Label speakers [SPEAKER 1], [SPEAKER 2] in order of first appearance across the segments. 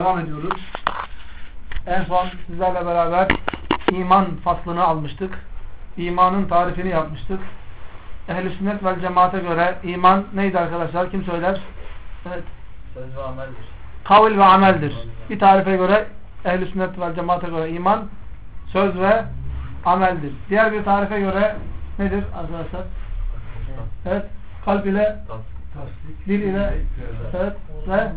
[SPEAKER 1] Devam ediyoruz. En son sizlerle beraber iman faslını almıştık. İmanın tarifini yapmıştık. Ehl-i sünnet vel cemaate göre iman neydi arkadaşlar? Kim söyler? Evet.
[SPEAKER 2] Söz ve ameldir.
[SPEAKER 1] Kavl ve ameldir. Bir tarife göre ehl-i sünnet vel cemaate göre iman söz ve ameldir. Diğer bir tarife göre nedir arkadaşlar? Evet. Kalp ile dil ile evet ve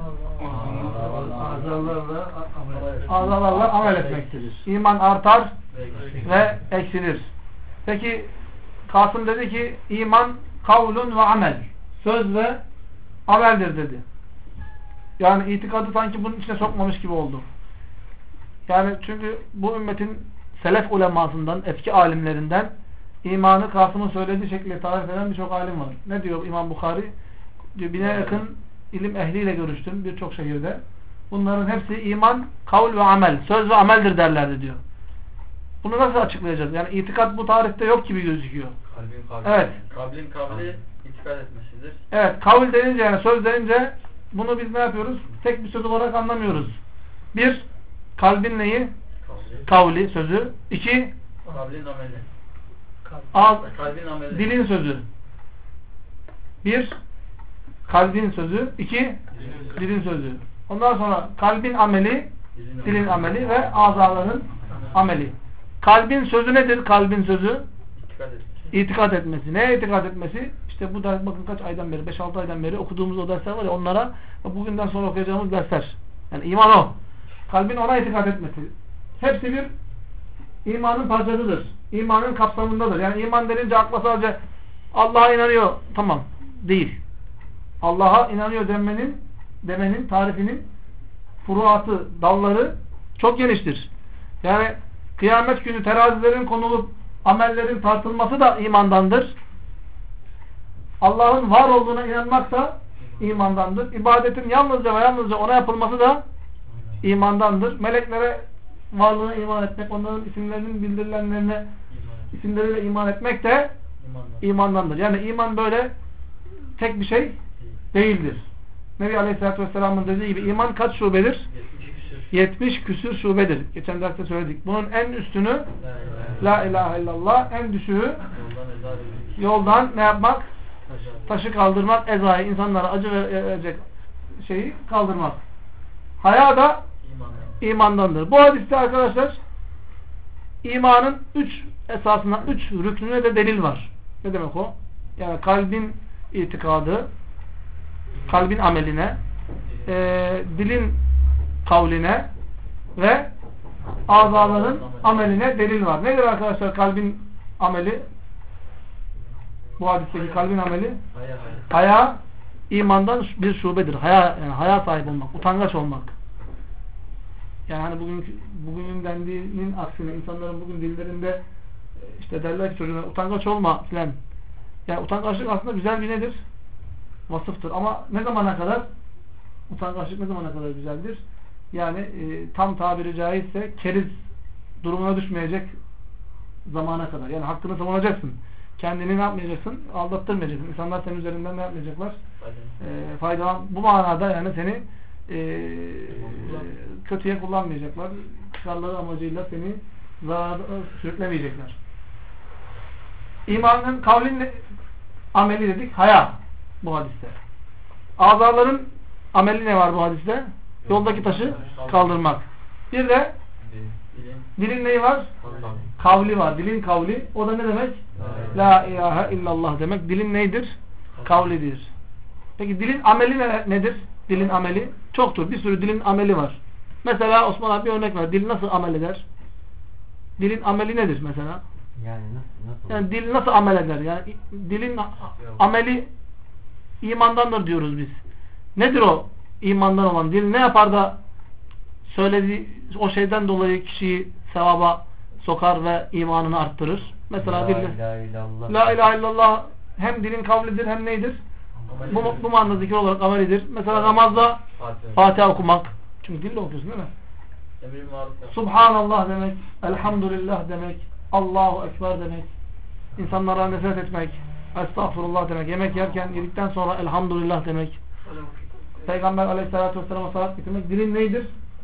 [SPEAKER 1] azalarla amel etmektedir. İman artar ve eksilir. Peki Kasım dedi ki iman kavlun ve amel. Söz ve ameldir dedi. Yani itikadı sanki bunun içine sokmamış gibi oldu. Yani çünkü bu ümmetin selef ulemasından, eski alimlerinden imanı Kasım'ın söylediği şekilde tarif eden birçok alim var. Ne diyor İmam Bukhari? Diyor, 1000'e yakın ilim ehliyle görüştüm birçok şehirde. Bunların hepsi iman, kavl ve amel, söz ve ameldir derlerdi diyor. Bunu nasıl açıklayacağız? Yani itikat bu tarihte yok gibi gözüküyor. Evet.
[SPEAKER 2] Kablin kavli itikad etmesidir.
[SPEAKER 1] Evet, kavl denince yani söz denince bunu biz ne yapıyoruz? Tek bir söz olarak anlamıyoruz. Bir, kalbin neyi? Kavli, sözü. İki,
[SPEAKER 2] Kablin ameli. Kalbin ameli.
[SPEAKER 1] Dilin sözü. Bir, kalbin sözü. İki, dilin sözü. Ondan sonra kalbin ameli, dilin ameli ve azaların ameli. Kalbin sözü nedir? Kalbin sözü İtikad etmesi. Neye itikad etmesi? İşte bu ders bakın kaç aydan beri, 5-6 aydan beri okuduğumuz o dersler var ya, onlara bugünden sonra okuyacağımız dersler. Yani iman o. Kalbin ona itikad etmesi. Hepsi bir imanın parçasıdır. İmanın kapsamındadır. Yani iman denince akla sadece Allah'a inanıyor. Tamam. Değil. Allah'a inanıyor demenin tarifinin furuatı, dalları çok geniştir. Yani kıyamet günü terazilerin konulup amellerin tartılması da imandandır. Allah'ın var olduğuna inanmak da imandandır. İbadetin yalnızca ve yalnızca ona yapılması da imandandır. Meleklere varlığına iman etmek, onların isimlerinin bildirilenlerine isimleriyle iman etmek de imandandır. Yani iman böyle tek bir şey değildir. Nebi Aleyhisselatü Vesselam'ın dediği gibi iman kaç şubedir? 70 küsür şubedir. Geçen derste söyledik. Bunun en üstünü La ilahe illallah, en düşüğü yoldan ne yapmak? Taşı kaldırmak, ezayı, insanlara acı verecek şeyi kaldırmak. Haya da imandandır. Bu hadiste arkadaşlar imanın 3 esasına, 3 rüknüne de delil var. Ne demek o? Yani kalbin itikadı, kalbin ameline, dilin kavline ve azaların ameline delil var. Nedir arkadaşlar kalbin ameli? Bu hadisteki kalbin ameli haya imandan bir şubedir. Haya, yani haya sahibi olmak, utangaç olmak. Yani hani bugünün dendiğinin aksine insanların bugün dillerinde işte derler ki çocuğuna utangaç olma filan. Yani utangaçlık aslında güzel bir nedir? Vasıftır. Ama ne zamana kadar? Utangaçlık ne zamana kadar güzeldir? Yani tam tabiri caizse keriz durumuna düşmeyecek zamana kadar. Yani hakkını savunacaksın. Kendini ne yapmayacaksın? Aldattırmayacaksın. İnsanlar senin üzerinden ne yapmayacaklar? Faydalan. Bu manada yani seni kötüye kullanmayacaklar. Çıkarları amacıyla seni zarara sürüklemeyecekler. İmanın kavlin ameli dedik. Haya bu hadiste. Azaların ameli ne var bu hadiste? Yoldaki taşı kaldırmak. Bir de dilin neyi var? Kavli var. Dilin kavli. O da ne demek? La ilahe illallah demek. Dilin neydir? Kavlidir. Peki dilin ameli nedir? Dilin ameli çoktur. Bir sürü dilin ameli var. Mesela Osman abi bir örnek ver. Dil nasıl amel eder? Dilin ameli nedir mesela? Yani dil nasıl amel eder? Yani dilin ameli imandandır diyoruz biz. Nedir o imandan olan? Dil ne yapar da söylediği o şeyden dolayı kişiyi sevaba sokar ve imanını arttırır? Mesela La ilahe illallah hem dilin kavlidir hem neydir? Bu manada zikir olarak amelidir. Mesela namazda Fatiha okumak. Çünkü dille okuyorsun değil mi? Subhanallah demek, elhamdülillah demek, Allahu Ekber demek, insanlara nefret etmek, estağfurullah demek, yemek yerken yedikten sonra elhamdülillah demek, Peygamber aleyhissalatü vesselam'a salat getirmek. Dilin neydir?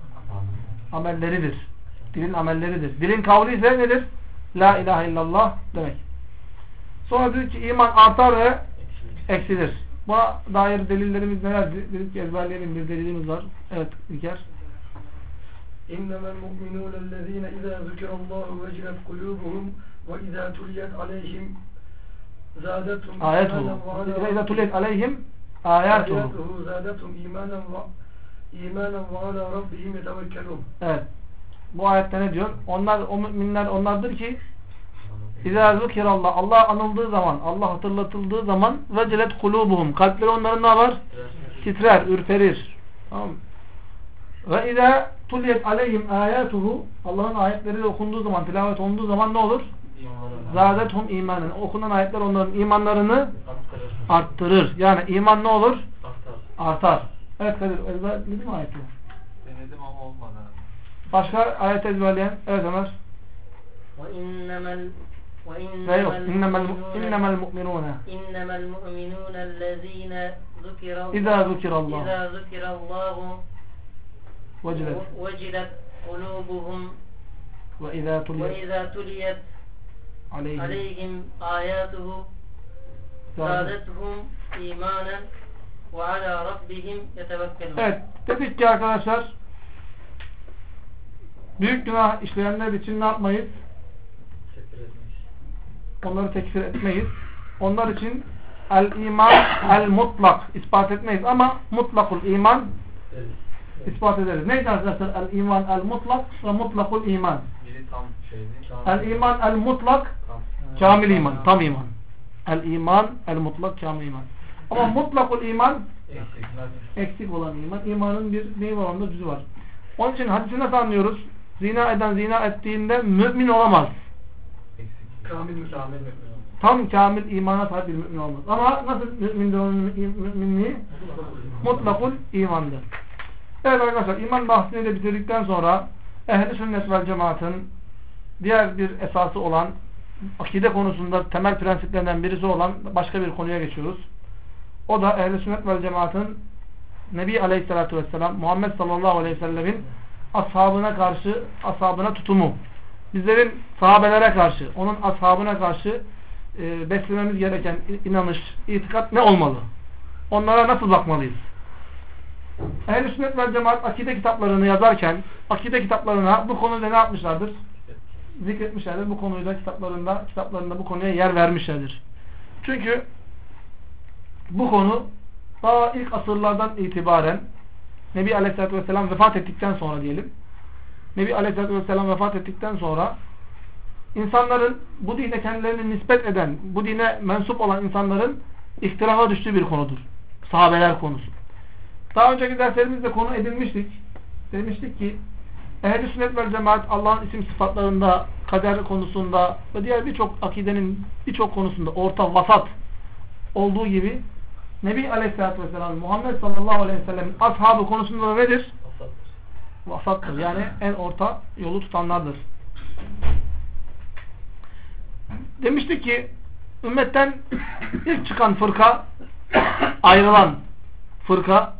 [SPEAKER 1] amelleridir. Dilin amelleridir. Dilin kavli ise nedir? La ilahe illallah demek. Sonra diyor ki iman artar ve eksilir. Buna dair delillerimiz nelerdir? Dedik ki ezberleyelim, bir delilimiz var. Evet İlker.
[SPEAKER 3] İnnemel mu'minûnellezîne izâ zükirallâhu vecilet kulûbuhum ve izâ tuliyet aleyhim zâdetum
[SPEAKER 1] ayatuhu. İzâ tuliyet aleyhim ayatuhu.
[SPEAKER 3] Zâdetum İmanen ve alâ rabbihim yetevekkelûn.
[SPEAKER 1] Evet. Bu ayette ne diyor? Onlar, o müminler onlardır ki İzâ zükirallah, Allah anıldığı zaman, Allah hatırlatıldığı zaman vecilet kulûbuhum, kalpleri onların ne var? Titrer, ürperir. Tamam mı? Ve izâ tuliyet aleyhim âyâtuhu, Allah'ın ayetleri okunduğu zaman, tilavet olunduğu zaman ne olur? Zâdethum imanen. Okunan ayetler onların imanlarını arttırır. Yani iman ne olur? Artar. Evet Kadir, ezberledin mi ayeti?
[SPEAKER 2] Denedim ama olmadı.
[SPEAKER 1] Başka ayet ezberleyen? Evet Ömer. إنما المؤمنون
[SPEAKER 4] الذين
[SPEAKER 1] إذا ذكر الله
[SPEAKER 4] وجلت قلوبهم
[SPEAKER 1] وإذا
[SPEAKER 4] تليت عليهم آياته زادتهم إيمانا وعلى ربهم يتوكلون.
[SPEAKER 1] Evet, dedik ki arkadaşlar büyük günah işleyenler için ne yapmayız? Onları tekfir etmeyiz. Onlar için el-iman el-mutlak ispat etmeyiz ama mutlakul iman ispat ederiz. Neydi arkadaşlar el-iman el-mutlak ve mutlakul iman?
[SPEAKER 2] Biri tam şeydi.
[SPEAKER 1] El-iman el-mutlak kamil iman, tam iman. El-iman el-mutlak kamil iman. Ama mutlakul iman eksik olan iman. İmanın bir neyi var, onda cüzü var. Onun için hadisi nasıl anlıyoruz? Zina eden zina ettiğinde mümin olamaz. Tam kamil imana sahip bir mümin olmaz. Ama nasıl mümindir onun müminliği? Mutlakul imandır. Evet arkadaşlar, iman bahsini de bitirdikten sonra ehl-i sünnet vel cemaatın diğer bir esası olan akide konusunda temel prensiplerinden birisi olan başka bir konuya geçiyoruz. O da ehl-i sünnet vel cemaatın Nebi Aleyhisselatü Vesselam Muhammed sallallahu aleyhi ve sellemin ashabına tutumu. Bizlerin sahabelere karşı, onun ashabına karşı beslememiz gereken inanış, itikat ne olmalı? Onlara nasıl bakmalıyız? Ehl-i sünnet vel cemaat akide kitaplarını yazarken, akide kitaplarına bu konuda ne yapmışlardır? Zikretmişlerdir. Bu konuyu da kitaplarında bu konuya yer vermişlerdir. Çünkü bu konu daha ilk asırlardan itibaren Nebi Aleyhisselatü Vesselam vefat ettikten sonra diyelim. Nebi Aleyhisselatü Vesselam vefat ettikten sonra insanların bu dine kendilerini nispet eden, bu dine mensup olan insanların ihtilafa düştüğü bir konudur. Sahabeler konusu. Daha önceki derslerimizde konu edinmiştik. Demiştik ki ehl-i sünnet vel cemaat Allah'ın isim sıfatlarında, kader konusunda ve diğer birçok akidenin birçok konusunda orta, vasat olduğu gibi Nebi Aleyhisselatü Vesselam Muhammed sallallahu aleyhi ve sellem'in ashabı konusunda da nedir? Vasattır. Yani en orta yolu tutanlardır. Demiştik ki ümmetten ilk çıkan fırka, ayrılan fırka,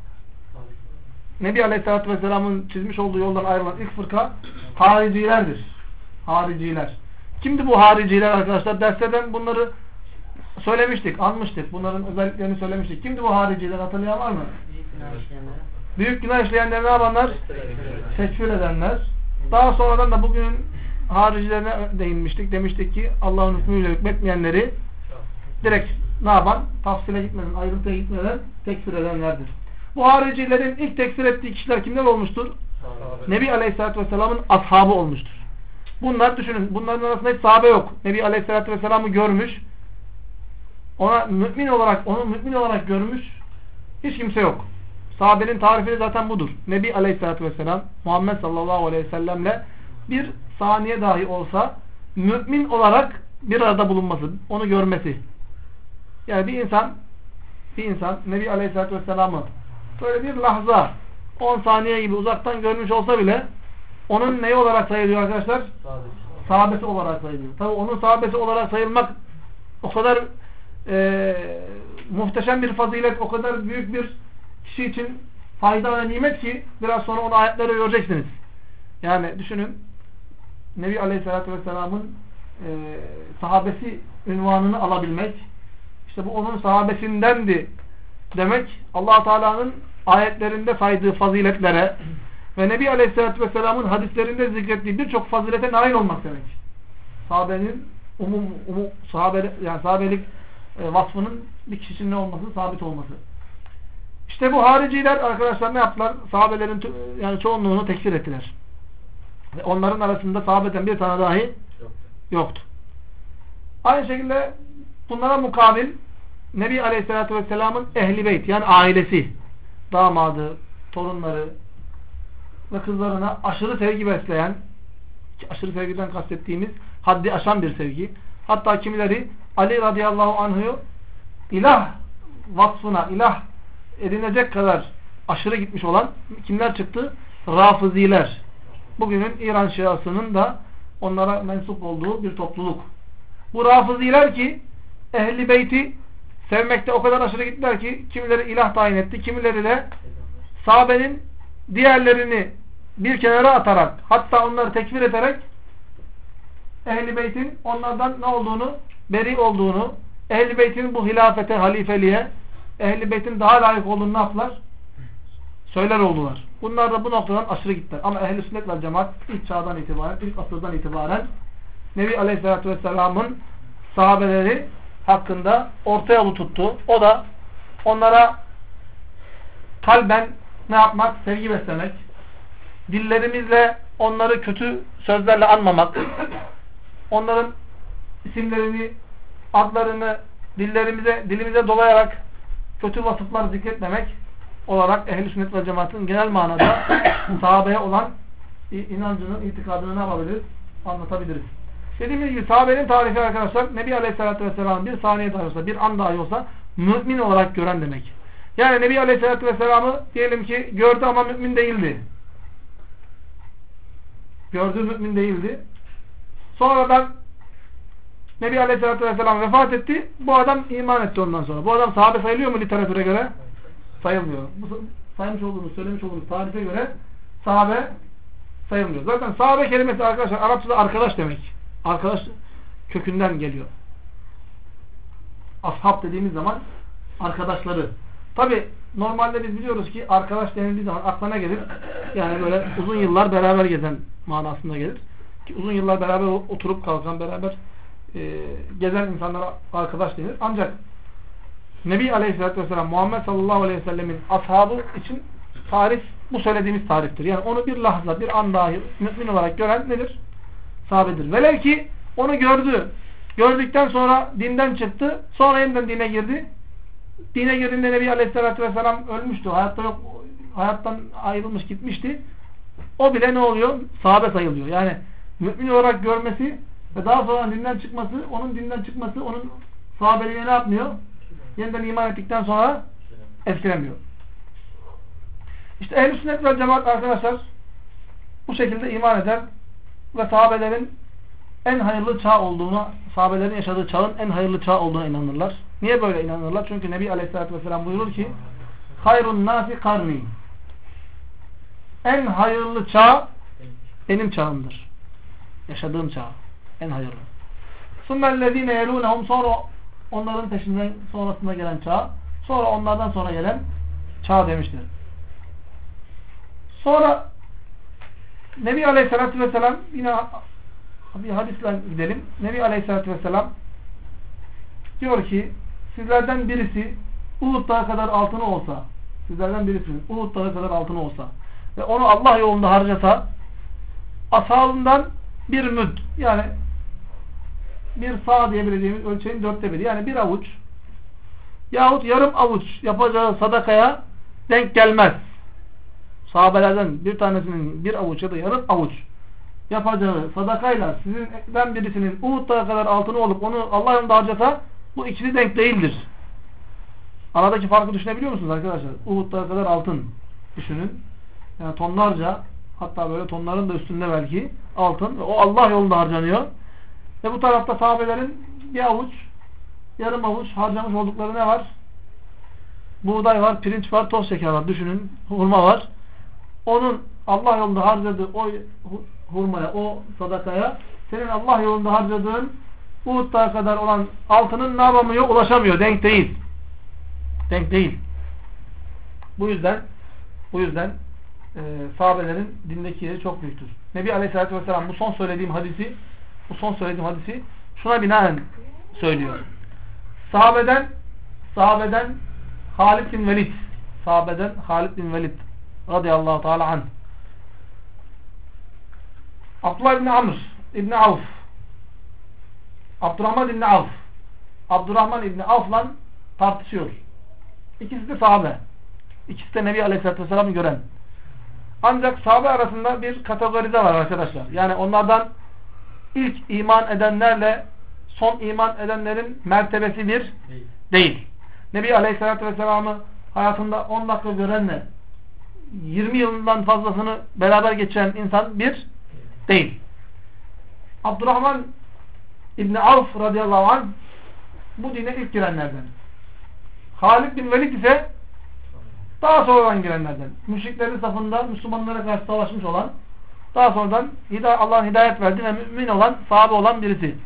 [SPEAKER 1] Nebi Aleyhisselatü Vesselam'ın çizmiş olduğu yoldan ayrılan ilk fırka haricilerdir. Hariciler. Kimdi bu hariciler arkadaşlar? Derslerden bunları söylemiştik, anmıştık. Bunların özelliklerini söylemiştik. Kimdi bu hariciler? Hatırlayan var mı? Büyük günah işleyenler ne yapanlar? Tekfir edenler. Daha sonradan da bugünün haricilerine değinmiştik. Demiştik ki Allah'ın hükmüyle hükmetmeyenleri direkt ne yapan? Tafsile gitmeden, ayrıntıya gitmeden tekfir edenlerdir. Bu haricilerin ilk tekfir ettiği kişiler kimler olmuştur? Nebi Aleyhisselatü Vesselam'ın ashabı olmuştur. Bunlar düşünün. Bunların arasında hiç sahabe yok. Nebi Aleyhisselatü Vesselam'ı görmüş. Onu mümin olarak görmüş hiç kimse yok. Sahabenin tarifi zaten budur. Nebi Aleyhisselatü Vesselam Muhammed sallallahu aleyhi ve sellemle bir saniye dahi olsa mümin olarak bir arada bulunması, onu görmesi. Yani bir insan Nebi Aleyhisselatü Vesselam'ı böyle bir lahza 10 saniye gibi uzaktan görmüş olsa bile onun neyi olarak sayılıyor arkadaşlar? Sahabesi olarak sayılıyor. Tabi onun sahabesi olarak sayılmak o kadar muhteşem bir fazilet, o kadar büyük bir kişi için fayda ve nimet ki biraz sonra onu ayetlere göreceksiniz. Yani düşünün, Nebi Aleyhisselatü Vesselam'ın sahabesi unvanını alabilmek, işte bu onun sahabesindendi demek, Allah Teala'nın ayetlerinde saydığı faziletlere ve Nebi Aleyhisselatü Vesselam'ın hadislerinde zikrettiği birçok fazilete nail olmak demek. Sahabenin sahabelik vasfının bir kişinin ne olması, sabit olması. İşte bu hariciler arkadaşlar ne yaptılar? Sahabelerin yani çoğunluğunu tekfir ettiler. Ve onların arasında sahabeden bir tane dahi yoktu. Aynı şekilde bunlara mukabil Nebi Aleyhisselatü Vesselam'ın ehli beyt, yani ailesi, damadı, torunları ve kızlarına aşırı sevgi besleyen, aşırı sevgiden kastettiğimiz haddi aşan bir sevgi. Hatta kimileri Ali radıyallahu anh'u ilah vasfına, ilah edinecek kadar aşırı gitmiş olan kimler çıktı? Rafiziler. Bugünün İran Şiasının da onlara mensup olduğu bir topluluk. Bu Rafiziler ki Ehli Beyti sevmekte o kadar aşırı gittiler ki kimileri ilah tayin etti, kimileri de sahabenin diğerlerini bir kenara atarak, hatta onları tekfir ederek Ehl-i Beyt'in onlardan ne olduğunu, beri olduğunu, Ehl-i Beyt'in bu hilafete, halifeliğe, Ehl-i Beyt'in daha layık olduğunu ne yaptılar? Söyler oldular. Bunlar da bu noktadan aşırı gittiler. Ama Ehl-i Sünnet vel Cemaat ilk çağdan itibaren, ilk asırdan itibaren Nebi Aleyhisselatü Vesselam'ın sahabeleri hakkında orta yolu tuttu. O da onlara kalben ne yapmak? Sevgi beslemek. Dillerimizle onları kötü sözlerle anmamak. Onların isimlerini, adlarını dilimize dolayarak kötü vasıflar zikretmemek olarak Ehl-i Sünnet ve Cemaat'in genel manada sahabeye olan inancının, itikadını ne yapabiliriz? Anlatabiliriz. Dediğimiz gibi sahabenin tarifi arkadaşlar, Nebi Aleyhisselatü Vesselam'ın bir saniye dahi olsa, bir an dahi olsa mümin olarak gören demek. Yani Nebi Aleyhisselatü Vesselam'ı diyelim ki gördü ama mümin değildi. Gördü, mümin değildi. Sonradan Nebi Aleyhisselatü Vesselam vefat etti. Bu adam iman etti ondan sonra. Bu adam sahabe sayılıyor mu literatüre göre? Sayılmıyor. Bu söylemiş olduğumuz tarife göre sahabe sayılmıyor. Zaten sahabe kelimesi arkadaşlar Arapçada arkadaş demek. Arkadaş kökünden geliyor. Ashab dediğimiz zaman arkadaşları. Tabi normalde biz biliyoruz ki arkadaş denildiği zaman aklına gelir. Yani böyle uzun yıllar beraber gezen manasında gelir. Ki uzun yıllar beraber oturup kalkan, beraber gezen insanlara arkadaş denir. Ancak Nebi Aleyhisselatü Vesselam, Muhammed sallallahu aleyhi ve sellemin ashabı için tarif bu söylediğimiz tariftir. Yani onu bir lahza, bir an dahi mümin olarak gören nedir? Sahabedir. Velev ki onu gördü. Gördükten sonra dinden çıktı. Sonra yeniden dine girdi. Dine girdiğinde Nebi Aleyhisselatü Vesselam ölmüştü. Hayatta yok. Hayattan ayrılmış gitmişti. O bile ne oluyor? Sahabe sayılıyor. Yani mümin olarak görmesi ve daha sonra dinden çıkması, onun sahabeliğine ne yapmıyor? Yeniden iman ettikten sonra etkilemiyor. İşte Ehl-i Sünnet ve Cemaat arkadaşlar bu şekilde iman eder ve sahabelerin en hayırlı çağ olduğuna, sahabelerin yaşadığı çağın en hayırlı çağ olduğuna inanırlar. Niye böyle inanırlar? Çünkü Nebi Aleyhisselatü Vesselam buyurur ki hayrun nasi karni, en hayırlı çağ benim çağımdır. Yaşadığım çağ. En hayırlı. Sümmellezine yelûnehum, sonra onların peşinden sonrasında gelen çağ, sonra onlardan sonra gelen çağ demiştir. Sonra Nebi Aleyhisselatü Vesselam, yine bir hadisle gidelim. Nebi Aleyhisselatü Vesselam diyor ki sizlerden birisi Uhud dağı kadar altını olsa, sizlerden birisinin Uhud dağı kadar altını olsa ve onu Allah yolunda harcasa, ashabından bir müd, yani bir sağ diyebileceğimiz ölçeğin 1/4, yani bir avuç yahut yarım avuç yapacağı sadakaya denk gelmez. Sahabelerden bir tanesinin bir avuç ya da yarım avuç yapacağı sadakayla sizden birisinin Uhud dağı kadar altını olup onu Allah yolunda harcasa, bu ikisi denk değildir. Aradaki farkı düşünebiliyor musunuz arkadaşlar? Uhud dağı kadar altın düşünün. Yani tonlarca, hatta böyle tonların da üstünde belki altın ve o Allah yolunda harcanıyor. Ve bu tarafta sahabelerin bir avuç, yarım avuç harcamış oldukları ne var? Buğday var, pirinç var, toz şeker var. Düşünün, hurma var. Onun Allah yolunda harcadığı o hurmaya, o sadakaya senin Allah yolunda harcadığın Uhud dağı kadar olan altının ne yapamıyor? Ulaşamıyor. Denk değil. Denk değil. Bu yüzden sahabelerin dindeki yeri çok büyüktür. Nebi Aleyhisselatü Vesselam bu son söylediğim hadisi şuna binaen söylüyor. Sahabeden Halid bin Velid radıyallahu teala anh, Abdullah ibn Amr ibn Avf, Abdurrahman ibn Avf'la tartışıyor. İkisi de sahabe. İkisi de Nebi Aleyhisselatü Vesselam'ı gören. Ancak sahabe arasında bir kategorize var arkadaşlar. Yani onlardan ilk iman edenlerle son iman edenlerin mertebesi bir değil. Nebi Aleyhisselatü Vesselam'ı hayatında 10 dakika görenle 20 yılından fazlasını beraber geçiren insan bir değil. Abdurrahman İbni Avf radıyallahu anh bu dine ilk girenlerden. Halid bin Velid ise daha sonradan girenlerden. Müşriklerin safında Müslümanlara karşı savaşmış olan, daha sonradan Allah'ın hidayet verdiği ve mümin olan, sahabe olan birisi.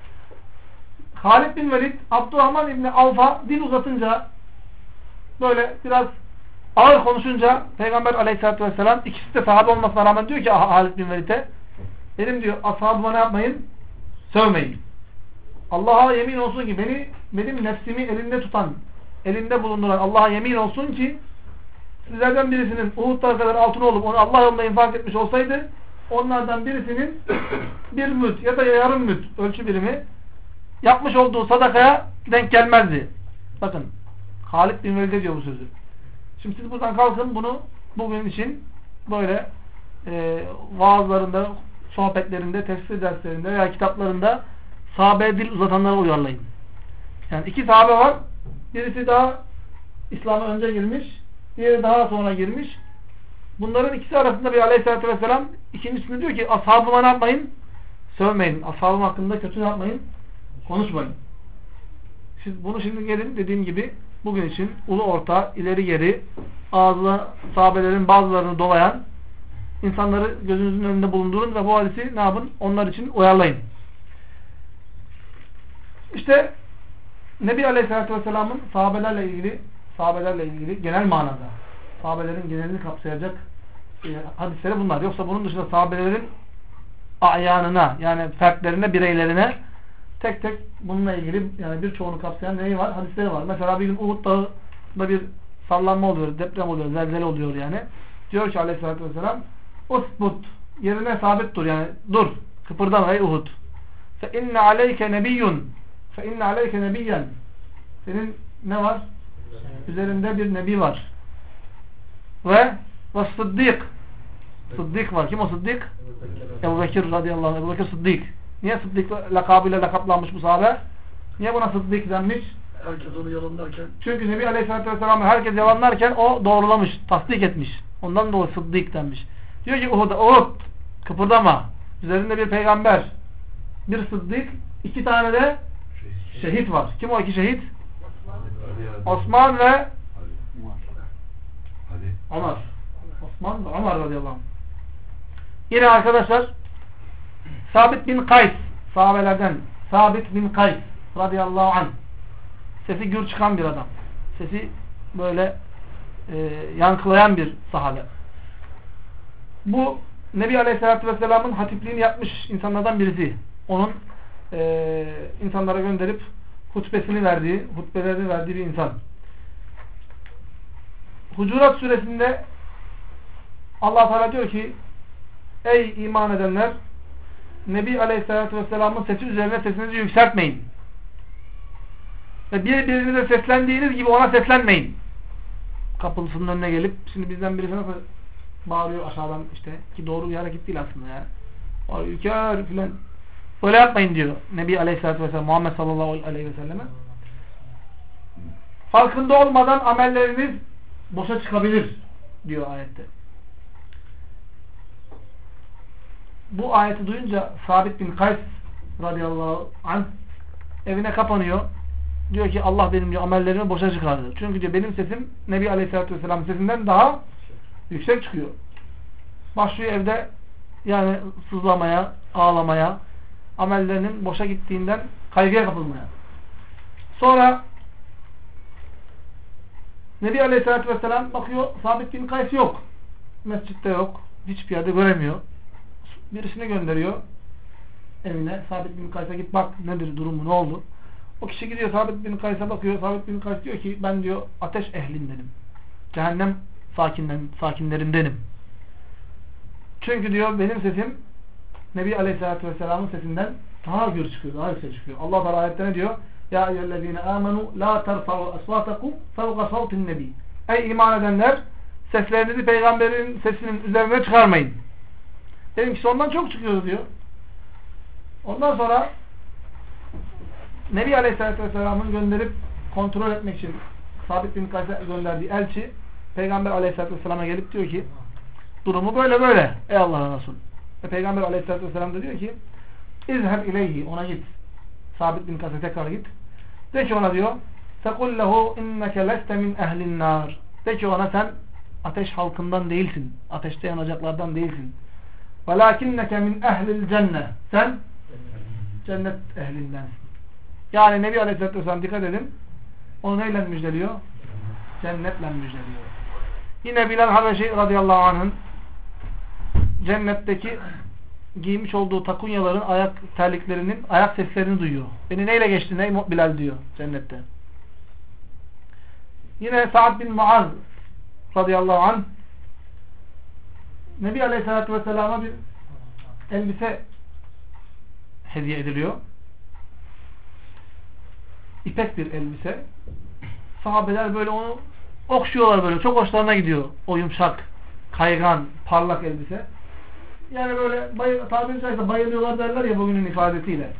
[SPEAKER 1] Halid bin Velid Abdurrahman İbni Avf'a dil uzatınca, böyle biraz ağır konuşunca Peygamber Aleyhisselatü Vesselam, ikisi de sahabe olmasına rağmen diyor ki Halid bin Velid'e, benim diyor ashabıma ne yapmayın? Sövmeyin. Allah'a yemin olsun ki benim nefsimi elinde tutan, elinde bulunduran Allah'a yemin olsun ki sizlerden birisinin Uhud'da kadar altın olup onu Allah yolunda infak etmiş olsaydı onlardan birisinin bir müd ya da yarım müd ölçü birimi yapmış olduğu sadakaya denk gelmezdi. Bakın Halid bin Velid diyor bu sözü. Şimdi siz buradan kalkın bunu bugün için böyle vaazlarında, sohbetlerinde, tefsir derslerinde veya kitaplarında sahabeye dil uzatanlara uyarlayın. Yani iki sahabe var. Birisi daha İslam'a önce girmiş, diğeri daha sonra girmiş. Bunların ikisi arasında bir Aleyhisselatü Vesselam ikincisinde diyor ki ashabıma ne yapmayın? Sövmeyin. Ashabım hakkında kötü yapmayın. Konuşmayın. Siz bunu şimdi gelin dediğim gibi bugün için ulu orta, ileri geri ağzına sahabelerin bazılarını dolayan insanları gözünüzün önünde bulundurun ve bu hadisi ne yapın? Onlar için uyarlayın. İşte Nebi Aleyhisselatü Vesselam'ın sahabelerle ilgili genel manada sahabelerin genelini kapsayacak hadisleri bunlar. Yoksa bunun dışında sahabelerin ayanına, yani fertlerine, bireylerine tek tek bununla ilgili yani birçoğunu kapsayan neyi var? Hadisleri var. Mesela bir gün Uhud Dağı'nda bir sallanma oluyor, deprem oluyor, zelzele oluyor yani. Diyor ki Aleyhisselatü Vesselam usbut, yerine sabit dur, yani dur, kıpırdama ey Uhud. Fe inne aleyke nebiyyun, fe inne aleyke nebiyyen, senin ne var? Üzerinde bir nebi var. Ve sıddık, sıddık var. Kim o sıddık? Ebu Bekir radıyallahu anh. Ebu Bekir sıddık. Niye sıddık lakabıyla lakaplanmış bu sahabe? Niye buna sıddık denmiş?
[SPEAKER 3] Herkes onu yalanlarken.
[SPEAKER 1] Çünkü Nebi Aleyhisselatü Vesselam'ı herkes yalanlarken o doğrulamış, tasdik etmiş. Ondan dolayı sıddık denmiş. Diyor ki Uhud, kıpırdama. Üzerinde bir peygamber, bir sıddık, 2 tane de şehit var. Kim o 2 şehit? Osman ve Ömer. Osman ve Ömer radıyallahu anh. Yine arkadaşlar Sabit bin Kays, sahabelerden Sabit bin Kays radıyallahu anh. Sesi gür çıkan bir adam. Sesi böyle yankılayan bir sahabe. Bu Nebi Aleyhisselatü Vesselam'ın hatipliğini yapmış insanlardan birisi. Onun insanlara gönderip hutbelerini verdiği bir insan. Hucurat suresinde Allah Teala diyor ki ey iman edenler, Nebi Aleyhisselatü Vesselam'ın sesi üzerine sesinizi yükseltmeyin. Ve birbirinize seslendiğiniz gibi ona seslenmeyin. Kapısının önüne gelip, şimdi bizden birisi nasıl bağırıyor aşağıdan işte, ki doğru bir hareket değil aslında ya. Bağırıyor filan. Böyle yapmayın diyor Nebi Aleyhisselatü Vesselam, Muhammed sallallahu aleyhi ve selleme. Farkında olmadan amelleriniz boşa çıkabilir diyor ayette. Bu ayeti duyunca Sabit bin Kays radıyallahu anh evine kapanıyor. Diyor ki Allah benim diyor amellerimi boşa çıkardı. Çünkü diyor benim sesim Nebi Aleyhisselatü Vesselam sesinden daha yüksek çıkıyor. başlıyor evde yani sızlamaya, ağlamaya, amellerinin boşa gittiğinden kaygıya kapılmaya. Sonra Nebi Aleyhisselatü Vesselam bakıyor, Sabit bin Kays yok. Mescitte yok. Hiçbir yerde göremiyor. Birisini gönderiyor evine. Sabit bin Kays'a git bak nedir durumu, ne oldu? O kişi gidiyor Sabit bin Kays'a bakıyor. Sabit bin Kays diyor ki ben diyor ateş ehlindenim. Cehennem sakinlerindenim. Çünkü diyor benim sesim Nebi Aleyhisselatü Vesselam'ın sesinden daha gür çıkıyor, daha yüksek çıkıyor. Allah Teala ayette ne diyor? Ya eyyühellezine amenu la terfa'u asvatakum fevqa savtin nebi. Ey iman edenler, seslerinizi peygamberin sesinin üzerine çıkarmayın. Benimkisi ondan çok çıkıyor diyor. Ondan sonra Nebi Aleyhisselatü Vesselam'ın gönderip kontrol etmek için Sabit bin Kays'a gönderdiği elçi Peygamber Aleyhisselatü Vesselam'a gelip diyor ki durumu böyle böyle ey Allah'ın Resulü. Ve Peygamber Aleyhisselatü Vesselam da diyor ki İzheb ileyhi, ona git. Sabit bin Kays'a tekrar git. De ki ona diyor فَقُلْ لَهُ اِنَّكَ لَسْتَ مِنْ اَهْلِ النَّارِ. De ki ona sen ateş halkından değilsin. Ateşte yanacaklardan değilsin. وَلَاكِنَّكَ مِنْ اَهْلِ الْجَنَّةِ. Sen cennet ehlindensin. Yani Nebi Aleyhisselatü Vesselam dikkat edin. Onu neyle müjdeliyor? Cennetle müjdeliyor. Yine Bilal Habeşi radıyallahu anh'ın cennetteki giymiş olduğu takunyaların ayak terliklerinin ayak seslerini duyuyor. Beni neyle geçti ney Bilal diyor cennette. Yine Sa'd bin Muaz radıyallahu anh Nebi Aleyhisselatü Vesselam'a bir elbise hediye ediliyor. İpek bir elbise. Sahabeler böyle onu okşuyorlar böyle. Çok hoşlarına gidiyor. O yumuşak, kaygan, parlak elbise. Yani böyle tabiri caizse bayılıyorlar derler ya bugünün ifadesiyle.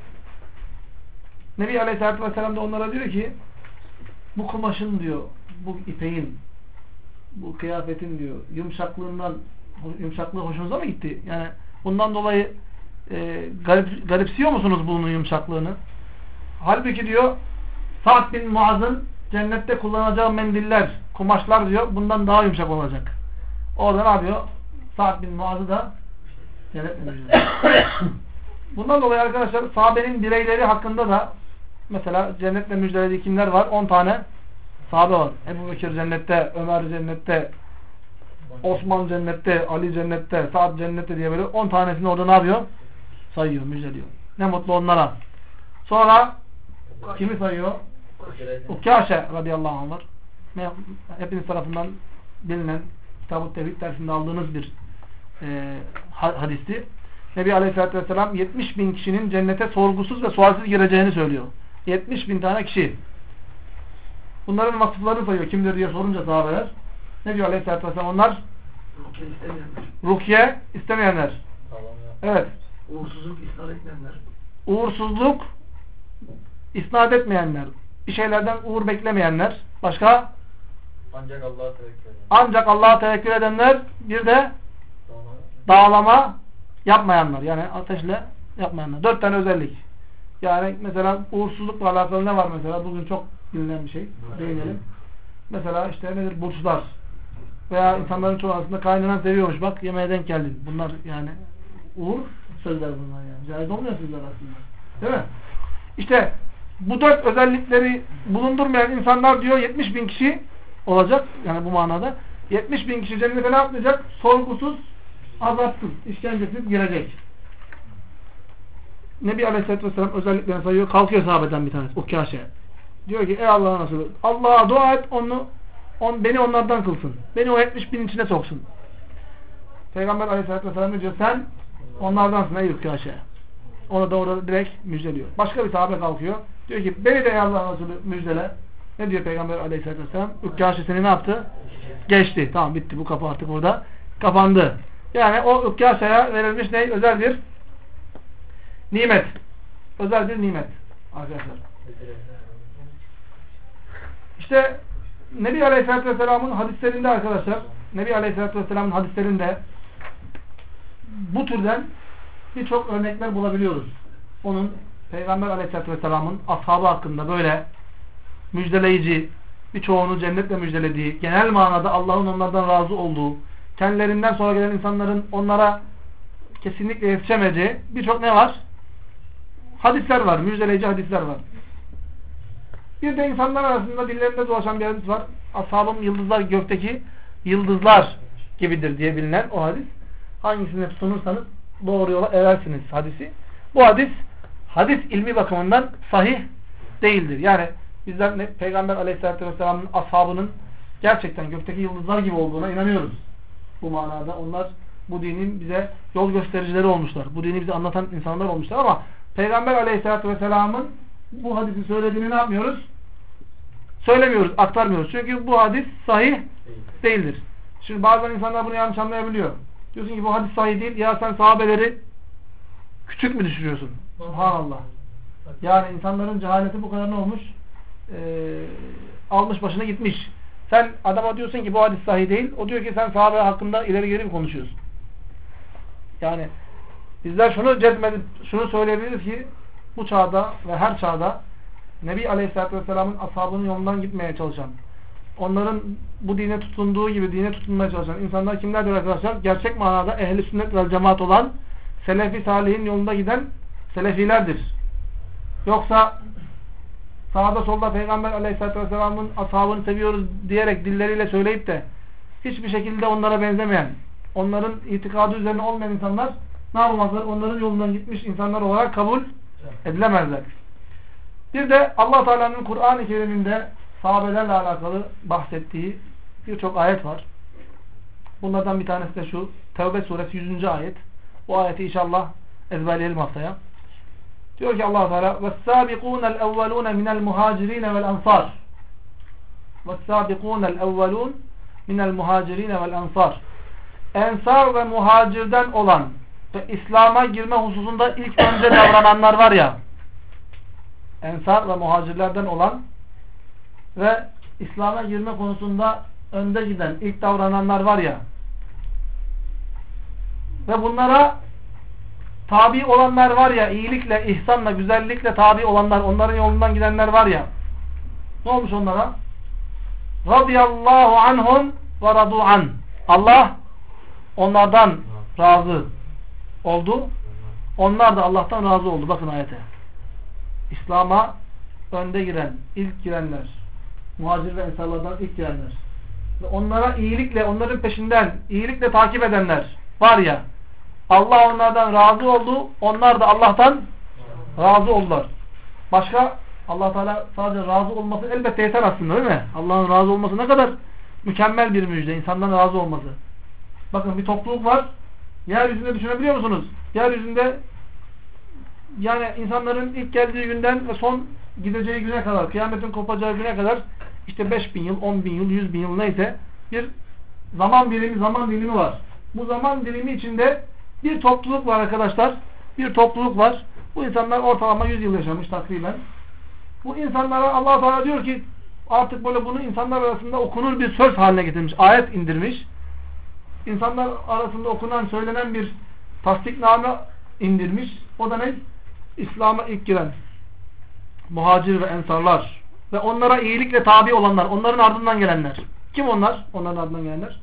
[SPEAKER 1] Nebi Aleyhisselatü Vesselam da onlara diyor ki bu kumaşın diyor, bu ipeğin, bu kıyafetin diyor yumuşaklığı hoşunuza mı gitti? Yani bundan dolayı garipsiyor musunuz bunun yumuşaklığını? Halbuki diyor Sa'd bin Muaz'ın cennette kullanacağı mendiller, kumaşlar diyor bundan daha yumuşak olacak. Orada ne yapıyor? Sa'd bin Muaz'ı da cennetle müjdeliyor. Bundan dolayı arkadaşlar sahabenin bireyleri hakkında da mesela cennetle müjdelediği kimler var? 10 tane sahabe var. Ebu Bekir cennette, Ömer cennette, Osman cennette, Ali cennette, Sa'd cennette diye böyle 10 tanesini orada ne yapıyor? Sayıyor, müjdeliyor. Ne mutlu onlara. Sonra kimi sayıyor? Ukkaşe radıyallahu anh var. Hepiniz tarafından bilinen Kitab-ı Tevhid dersinde aldığınız bir hadisti. Nebi Aleyhisselatü Vesselam 70 bin kişinin cennete sorgusuz ve sualsiz gireceğini söylüyor. 70 bin tane kişi. Bunların vasıflarını sayıyor. Kimdir diye sorunca sahabeler. Ne diyor Aleyhisselatü Vesselam? Onlar rukiye istemeyenler. Evet.
[SPEAKER 3] Uğursuzluk isnat etmeyenler.
[SPEAKER 1] Uğursuzluk isnat etmeyenler. Bir şeylerden uğur beklemeyenler. Başka?
[SPEAKER 2] Ancak Allah'a tevekkül edenler.
[SPEAKER 1] Ancak Allah'a tevekkül edenler. Bir de dağlama yapmayanlar. Yani ateşle yapmayanlar. 4 tane özellik. Yani mesela uğursuzlukla alakalı ne var mesela? Bugün çok bilinen bir şey. Değinelim. Mesela işte nedir? Burçlar. Veya insanların çoğu aslında kaynanan seviyormuş. Bak yemeğe denk geldin. Bunlar yani uğur sözler bunlar yani. Caiz olmuyor sözler aslında. Değil mi? İşte bu 4 özellikleri bulundurmayan insanlar diyor 70 bin kişi olacak. Yani bu manada. 70 bin kişi cennete ne yapmayacak? Sorgusuz, azapsız, işkencesiz girecek. Nebi Aleyhisselatü Vesselam özelliklerini sayıyor. Kalkıyor sahabeden bir tanesi. Ukkaşe. Diyor ki ey Allah'ın Resulü Allah'a dua et beni onlardan kılsın. Beni o 70 bin içine soksun. Peygamber Aleyhisselatü Vesselam diyor sen onlardansın ey Ukkaşe. Onu da orada direkt müjdeliyor. Başka bir sahabe kalkıyor. Diyor ki beni de ey Allah'ın Resulü müjdele. Ne diyor Peygamber Aleyhisselatü Vesselam? Ukkaşe seni ne yaptı? Geçti. Tamam bitti bu kapı artık burada. Kapandı. Yani o Ukkaşe'ye verilmiş ne? Özel bir nimet. Özel bir nimet. Arkadaşlar. İşte Nebi Aleyhisselatü Vesselam'ın hadislerinde arkadaşlar Nebi Aleyhisselatü Vesselam'ın hadislerinde bu türden birçok örnekler bulabiliyoruz. Onun Peygamber Aleyhisselatü Vesselam'ın ashabı hakkında böyle müjdeleyici, birçoğunu cennetle müjdelediği, genel manada Allah'ın onlardan razı olduğu, kendilerinden sonra gelen insanların onlara kesinlikle yetişemeyeceği birçok ne var? Hadisler var. Müjdeleyici hadisler var. Bir de insanlar arasında dillerinde dolaşan bir hadis var. Ashabım yıldızlar gökteki yıldızlar gibidir diye bilinen o hadis. Hangisine tutunursanız doğru yola erersiniz hadisi. Bu hadis ilmi bakımından sahih değildir. Yani bizler Peygamber Aleyhisselatü Vesselam'ın ashabının gerçekten gökteki yıldızlar gibi olduğuna inanıyoruz. Bu manada onlar bu dinin bize yol göstericileri olmuşlar. Bu dini bize anlatan insanlar olmuşlar ama Peygamber Aleyhisselatü Vesselam'ın bu hadisi söylediğini ne yapmıyoruz? Söylemiyoruz, aktarmıyoruz. Çünkü bu hadis sahih değildir. Şimdi bazen insanlar bunu yanlış anlayabiliyor. Diyorsun ki bu hadis sahih değil. Ya sen sahabeleri küçük mü düşürüyorsun? Subhanallah. Yani insanların cehaleti bu kadar ne olmuş? Almış başına gitmiş. Sen adama diyorsun ki bu hadis sahih değil. O diyor ki sen sahabe hakkında ileri geri mi konuşuyorsun? Yani bizler şunu söyleyebiliriz ki bu çağda ve her çağda Nebi Aleyhisselatü Vesselam'ın ashabının yolundan gitmeye çalışan, onların bu dine tutunduğu gibi dine tutunmaya çalışan insanlar kimlerdir arkadaşlar? Gerçek manada ehli sünnet vel cemaat olan selefi salihin yolunda giden selefilerdir. Yoksa sağda solda Peygamber Aleyhisselatü Vesselam'ın ashabını seviyoruz diyerek dilleriyle söyleyip de hiçbir şekilde onlara benzemeyen, onların itikadı üzerine olmayan insanlar ne yapamazlar? Onların yolundan gitmiş insanlar olarak kabul edilemezler. Bir de Allah Teala'nın Kur'an-ı Kerim'inde sahabelerle alakalı bahsettiği birçok ayet var. Bunlardan bir tanesi de şu Tevbe suresi 100. ayet. Bu ayeti inşallah ezberleyelim haftaya. Diyor ki Allah Teala: "Ves-sâbiqûnel evvelûne minel muhâcirîne vel ansâr." "Ves-sâbiqûnel evvelûn minel muhâcirîne vel ansâr." Ensar ve muhacirden olan ve İslam'a girme hususunda ilk önce davrananlar var ya, Ensar ve muhacirlerden olan ve İslam'a girme konusunda önde giden, ilk davrananlar var ya ve bunlara tabi olanlar var ya, iyilikle, ihsanla, güzellikle tabi olanlar, onların yolundan gidenler var ya, ne olmuş onlara? Radiyallahu anhum ve radu an. Allah onlardan razı oldu. Onlar da Allah'tan razı oldu. Bakın ayete. İslam'a önde giren, ilk girenler, muhacir ve ensarlardan ilk girenler ve onlara iyilikle, onların peşinden iyilikle takip edenler var ya, Allah onlardan razı oldu, onlar da Allah'tan razı oldular. Başka, Allah Teala sadece razı olması elbette yeter aslında, değil mi? Allah'ın razı olması ne kadar mükemmel bir müjde, insandan razı olması. Bakın bir topluluk var, yeryüzünde düşünebiliyor musunuz? Yeryüzünde yani insanların ilk geldiği günden ve son gideceği güne kadar, kıyametin kopacağı güne kadar işte 5.000 yıl, 10.000 yıl, 100.000 yıl neyse bir zaman dilimi var. Bu zaman dilimi içinde bir topluluk var arkadaşlar. Bir topluluk var. Bu insanlar ortalama 100 yıl yaşamış takriben. Bu insanlara Allah Teala diyor ki artık böyle bunu insanlar arasında okunur bir söz haline getirmiş. Ayet indirmiş. İnsanlar arasında okunan, söylenen bir tasdikname indirmiş. O da ne? İslam'a ilk giren muhacir ve ensarlar ve onlara iyilikle tabi olanlar, onların ardından gelenler. Kim onlar? Onların ardından gelenler.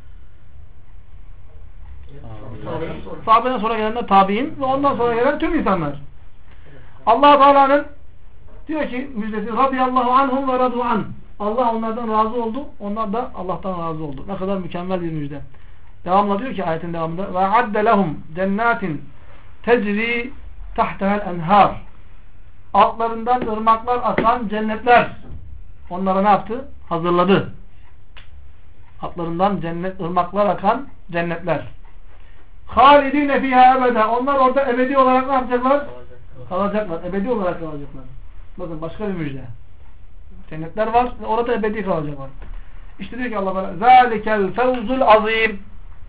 [SPEAKER 1] Sahabeden sonra gelenler tabi'in ve ondan sonra gelen tüm insanlar. Allah Teala'nın diyor ki müjdesi radıyallahu anhum ve radu an. Allah onlardan razı oldu. Onlar da Allah'tan razı oldu. Ne kadar mükemmel bir müjde. Devamla diyor ki ayetin devamında ve adde lehum cennetin tecri tahtehel enhar. Altlarından ırmaklar akan cennetler. Onlara ne yaptı? Hazırladı. Altlarından ırmaklar akan cennetler. Halidine fiha ebede. Onlar orada ebedi olarak ne yapacaklar? Kalacaklar. Ebedi olarak kalacaklar. Bakın başka bir müjde. Cennetler var ve orada ebedi kalacaklar. İşte diyor ki Allah Teala zalikel fevzul azim.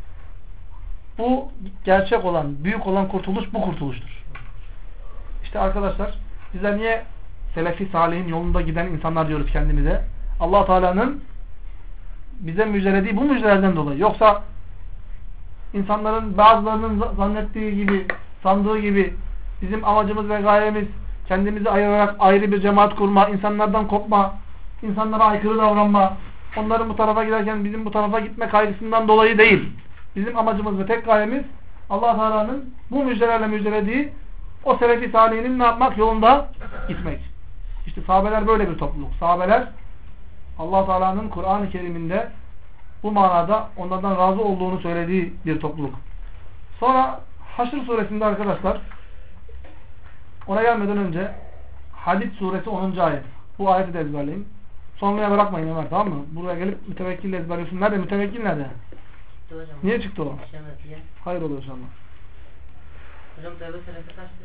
[SPEAKER 1] Bu gerçek olan, büyük olan kurtuluş bu kurtuluştur. İşte arkadaşlar bizler niye selefi salihin yolunda giden insanlar diyoruz kendimize? Allah Teala'nın bize müjdelediği bu müjdelerden dolayı. Yoksa insanların bazılarının zannettiği gibi, sandığı gibi bizim amacımız ve gayemiz kendimizi ayırarak ayrı bir cemaat kurma, insanlardan kopma, insanlara aykırı davranma, onların bu tarafa giderken bizim bu tarafa gitme kaygısından dolayı değil. Bizim amacımız ve tek gayemiz Allah Teala'nın bu müjdelerle müjdelediği o selefi salihinin ne yapmak? Yolunda gitmek. İşte sahabeler böyle bir topluluk. Sahabeler Allah Teala'nın Kur'an-ı Kerim'inde bu manada onlardan razı olduğunu söylediği bir topluluk. Sonra Haşr suresinde arkadaşlar, ona gelmeden önce Hadid suresi 10. ayet. Bu ayeti de ezberleyin. Sonraya bırakmayın Ömer, tamam mı? Buraya gelip mütevekkille ezberliyorsun. Nerede? Mütevekkil nerede? Niye çıktı o? Hayır olur inşallah.
[SPEAKER 4] Hocam Tevbe suresi kaçtı?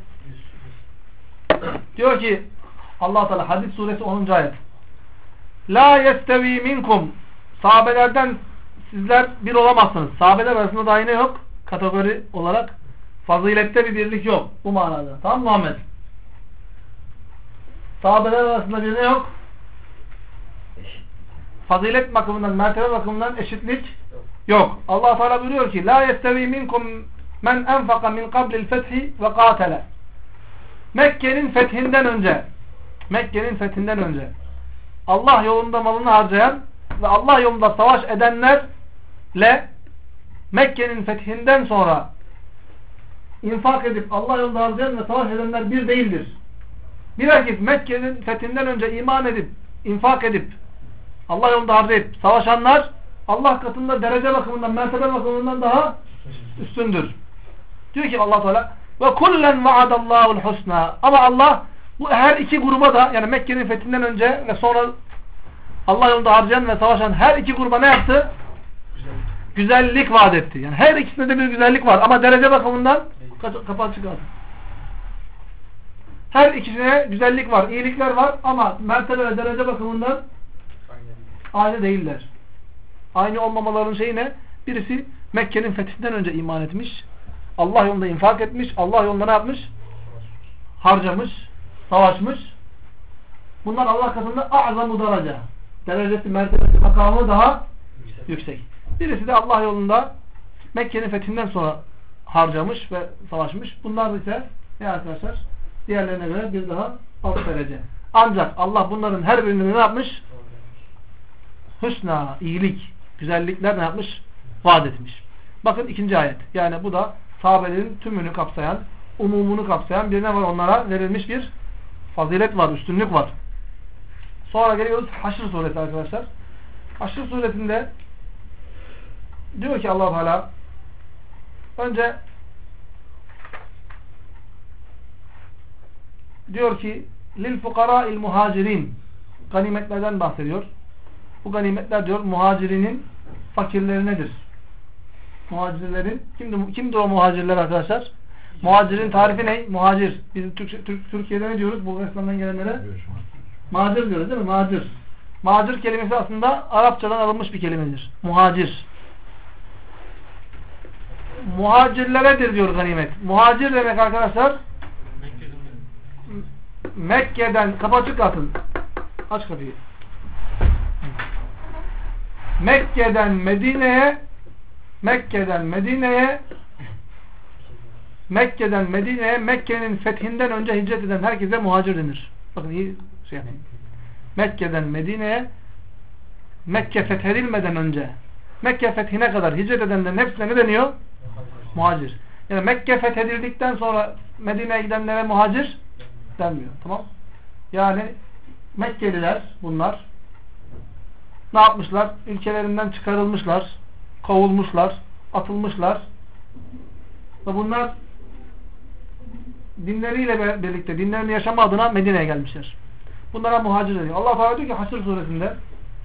[SPEAKER 1] Diyor ki Allah Teala Hadid suresi 10. ayet. La yestevi minkum, sahabelerden sizler bir olamazsınız. Sahabeler arasında da yine yok. Kategori olarak fazilette bir birlik yok. Bu manada. Tamam mı Muhammed? Sahabeler arasında bir ne yok? Fazilet bakımından, mertebe bakımından eşitlik yok. Allah Teala buyuruyor ki la yestevi minkum men enfaka min qablil fethi ve qatele. Mekke'nin fethinden önce Allah yolunda malını harcayan ve Allah yolunda savaş edenlerle Mekke'nin fethinden sonra infak edip Allah yolunda harcayan ve savaş edenler bir değildir. Bilakis Mekke'nin fethinden önce iman edip, infak edip, Allah yolunda harcayıp savaşanlar Allah katında derece bakımından, mertebe bakımından daha üstündür. Diyor ki Allah Teala ve kullen vaadallahu'l husna. Ama Allah bu her iki gruba da, yani Mekke'nin fethinden önce ve sonra Allah yolunda harcayan ve savaşan her iki gruba ne yaptı? Güzellik vaat etti. Yani her ikisinde de bir güzellik var ama derece bakımından kapat çıkar. Her ikisine güzellik var, iyilikler var ama mertebe ve derece bakımından aynı değiller. Aynı olmamaların şeyi ne? Birisi Mekke'nin fethinden önce iman etmiş, Allah yolunda infak etmiş, Allah yolunda ne yapmış? Harcamış, savaşmış. Bunlar Allah katında a'zamu derece. Derecesi, mertebesi, makamı daha yüksek. Birisi de Allah yolunda Mekke'nin fethinden sonra harcamış ve savaşmış. Bunlar ise ne arkadaşlar? Diğerlerine göre bir daha alt derece. Ancak Allah bunların her birine ne yapmış? Hüsna, iyilik, güzellikler ne yapmış? Vaat etmiş. Bakın 2. ayet. Yani bu da sahabelerin tümünü kapsayan, umumunu kapsayan bir ne var? Onlara verilmiş bir fazilet var, üstünlük var. Sonra geliyoruz Haşr suresi arkadaşlar. Haşr suresinde diyor ki Allah Teala önce diyor ki lil fukara'il muhacirin, ganimetlerden bahsediyor. Bu ganimetler diyor muhacirinin fakirlerinedir. Muhacirlerin kimdir o muhacirler arkadaşlar? Muhacirin tarifi ne? Muhacir. Biz Türkiye'de ne diyoruz? Bulgaristan'dan gelenlere macir diyoruz değil mi? Macir. Macir kelimesi aslında Arapçadan alınmış bir kelimedir. Muhacir. Muhacirleredir diyor ganimet. Muhacir demek arkadaşlar Mekke'den, kapı açık kalsın. Aç kapıyı. Mekke'den Medine'ye Mekke'nin fethinden önce hicret eden herkese muhacir denir. Bakın iyi şey yapın. Mekke'den Medine'ye Mekke fethedilmeden önce Mekke fethine kadar hicret edenlerin hepsine ne deniyor? Muhacir. Yani Mekke fethedildikten sonra Medine'ye gidenlere muhacir denmiyor. Tamam? Yani Mekkeliler bunlar ne yapmışlar? Ülkelerinden çıkarılmışlar, kovulmuşlar, atılmışlar ve bunlar dinleriyle birlikte, dinlerini yaşama adına Medine'ye gelmişler. Bunlara muhacir deniyor. Allah Teala diyor ki Haşr suresinde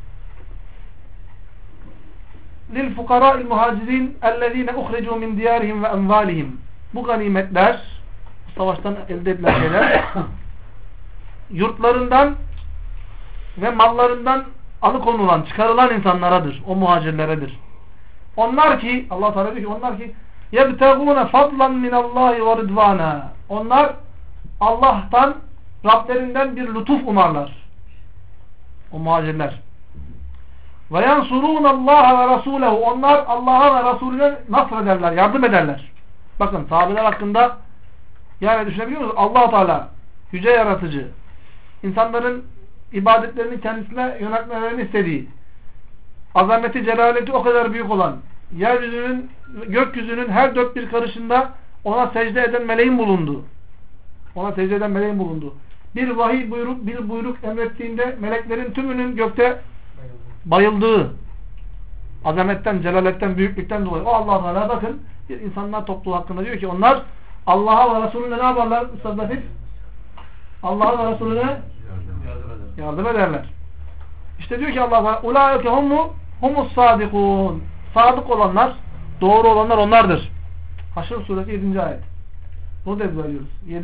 [SPEAKER 1] lil fukara'il muhacirin ellezine uhricu min diyarihim ve envalihim. Bu ganimetler, savaştan elde edilen şeyler yurtlarından ve mallarından alıkonulan, çıkarılan insanlaradır. O muhacirleredir. Onlar ki Allah Teala diyor ki onlar ki yebtegûne fadlan minallahi ve rıdvana. Onlar Allah'tan, Rablerinden bir lütuf umarlar. O muhacirler. Ve yansurûnallâhe ve rasûlehu. Onlar Allah'a ve Resulüne nasrederler, yardım ederler. Bakın sahabeler hakkında yani düşünebiliyor musunuz? Allah Teala yüce yaratıcı, insanların ibadetlerini kendisine yöneltmelerini istediği, azameti, celaleti o kadar büyük olan, yeryüzünün, gökyüzünün her dört bir karışında ona secde eden meleğin bulundu. Ona secde eden meleğin bulundu. Bir vahiy buyruk, bir buyruk emrettiğinde meleklerin tümünün gökte bayıldığı, azametten, celaletten, büyüklükten dolayı. O Allah Teala bakın bir insanlar topluluğu hakkında diyor ki onlar Allah'a ve Resulüne ne yaparlar? Allah'a ve Resulüne yardım ederler. İşte diyor ki Allah Teala ulaike humus sadikun. Sadık olanlar, doğru olanlar onlardır. Haşr suresi 7. ayet. Bunu da ezberliyoruz.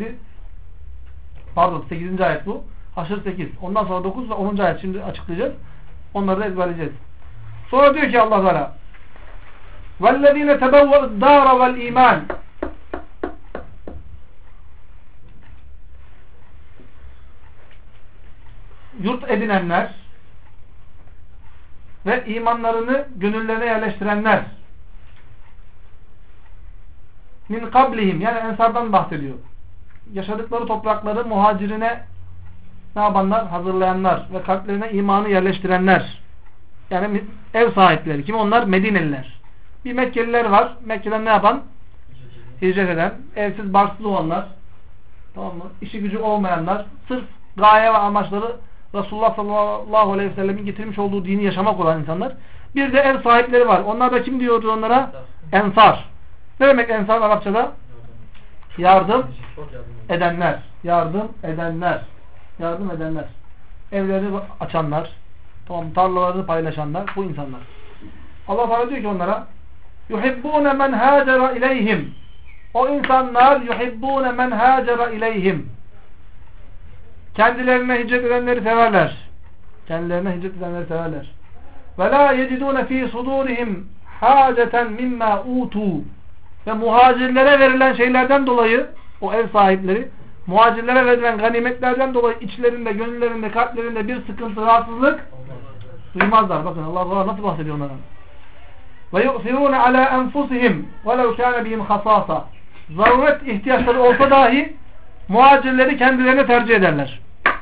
[SPEAKER 1] 8. ayet bu. Haşr 8. Ondan sonra 9 ve 10. ayet. Şimdi açıklayacağız. Onları da ezberleyeceğiz. Sonra diyor ki Allah Teala وَالَّذ۪ينَ تَبَوَّ الدَّارَ وَالْا۪يمَانِ Yurt edinenler ve imanlarını gönüllerine yerleştirenler min kablihim, yani ensardan bahsediyor. Yaşadıkları toprakları muhacirine ne yapanlar? Hazırlayanlar ve kalplerine imanı yerleştirenler. Yani ev sahipleri. Kim onlar? Medineliler. Bir Mekkeliler var. Mekke'den ne yapan? Hicret eden. Evsiz barksız olanlar. Tamam mı? İşi gücü olmayanlar. Sırf gaye ve amaçları Resulullah sallallahu aleyhi ve sellemin getirmiş olduğu dini yaşamak olan insanlar. Bir de ev sahipleri var. Onlar da kim diyordu onlara? Ensar. Ne demek ensar Arapçada? Yardım edenler. Yardım edenler. Yardım edenler. Evleri açanlar. Tamam, tarlalarını paylaşanlar. Bu insanlar. Allah Teala diyor ki onlara yuhibbune men hacera ileyhim. O insanlar yuhibbune men hacera ileyhim. Kendilerine hicret edenleri severler. Kendilerine hicret edenleri severler. Ve la yecidune fi sudurihim haceten mimma utu. Ve muhacirlere verilen şeylerden dolayı o ev sahipleri muhacirlere verilen ganimetlerden dolayı içlerinde, gönüllerinde, kalplerinde bir sıkıntı, rahatsızlık duymazlar. Bakın Allah nasıl bahsediyor onlardan. Ve yu'sirûne alâ enfusihim velev kâne bihim hasâsa. Zaruret ihtiyaçları olsa dahi muhacirleri kendilerine tercih ederler.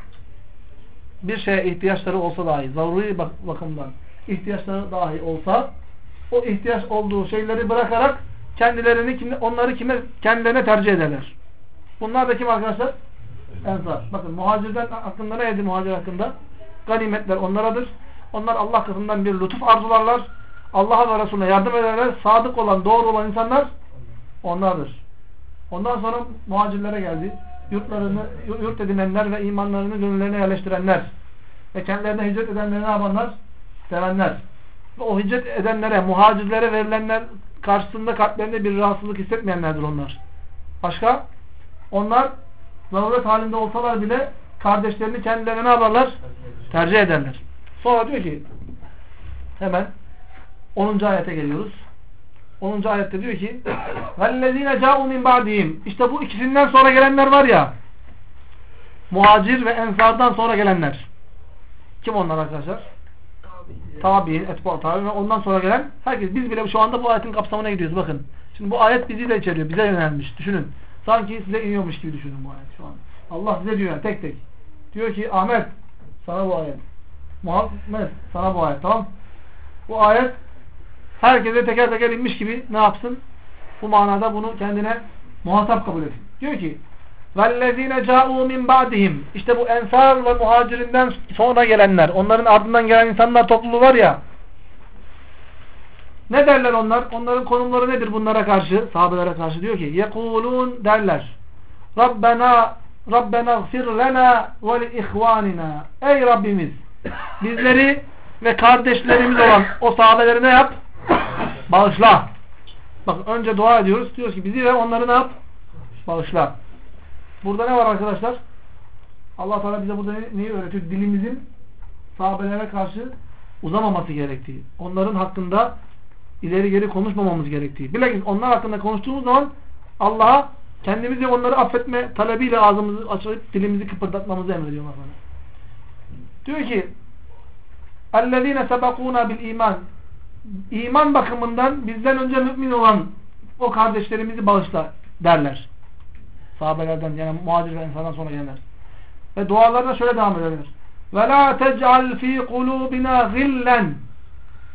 [SPEAKER 1] Bir şeye ihtiyaçları olsa dahi, zaruri bakımdan ihtiyaçları dahi olsa o ihtiyaç olduğu şeyleri bırakarak onları kendilerine tercih ederler. Bunlar da kim arkadaşlar? Ensar. Bakın muhacirden hakkında ne dedi muhacir hakkında? Ganimetler onlaradır. Onlar Allah katından bir lütuf arzularlar. Allah'a ve Resulüne yardım ederler. Sadık olan, doğru olan insanlar onlardır. Ondan sonra muhacirlere geldi. Yurt edinenler ve imanlarını gönüllerine yerleştirenler. Ve kendilerine hicret edenleri ne yapanlar? Sevenler. Ve o hicret edenlere, muhacirlere verilenler karşısında kalplerinde bir rahatsızlık hissetmeyenlerdir onlar. Başka? Onlar zaruret halinde olsalar bile kardeşlerini kendilerine ne yaparlar? Tercih ederler. Sonra diyor ki hemen 10. ayete geliyoruz. 10. ayette diyor ki وَالَّذ۪ينَ جَاءُوا مِنْ بَعْدِهِمْ İşte bu ikisinden sonra gelenler var ya, muhacir ve ensardan sonra gelenler. Kim onlar arkadaşlar? Tabi'in, etba tabi ve ondan sonra gelen herkes. Biz bile şu anda bu ayetin kapsamına gidiyoruz. Bakın. Şimdi bu ayet bizi de içeriyor. Bize yönelmiş. Düşünün. Sanki size iniyormuş gibi düşünün bu ayet şu an. Allah size diyor yani, tek tek. Diyor ki Ahmet sana bu ayet. Muhammed sana bu ayet. Tamam. Bu ayet herkese teker teker inmiş gibi ne yapsın? Bu manada bunu kendine muhatap kabul etsin. Diyor ki وَالَّذ۪ينَ جَاءُوا مِنْ بَعْدِهِمْ İşte bu ensar ve muhacirinden sonra gelenler, onların ardından gelen insanlar topluluğu var ya, ne derler onlar? Onların konumları nedir bunlara karşı, sahabelere karşı? Diyor ki يَقُولُونَ derler Rabbena gfir lena ve li ihvanina. Ey Rabbimiz, bizleri ve kardeşlerimiz olan o sahabeleri ne yap? Bağışla. Bak önce dua ediyoruz. Diyoruz ki bizi ve onları ne yap? Bağışla. Burada ne var arkadaşlar? Allah Teala bize burada neyi öğretiyor? Dilimizin sahabelere karşı uzamaması gerektiği. Onların hakkında ileri geri konuşmamamız gerektiği. Bilakis onlar hakkında konuştuğumuz zaman Allah'a kendimizi onları affetme talebiyle ağzımızı açıp dilimizi kıpırdatmamızı emrediyor Allah. Diyor ki اَلَّذ۪ينَ سَبَقُونَ بِالْا۪يمَانِ İman bakımından bizden önce mümin olan o kardeşlerimizi bağışla derler. Sahabelerden yani muhacir ve ensardan sonra gelenler. Ve dualarına şöyle devam ederler. وَلَا تَجْعَلْ ف۪ي قُلُوبِنَا غِلًّا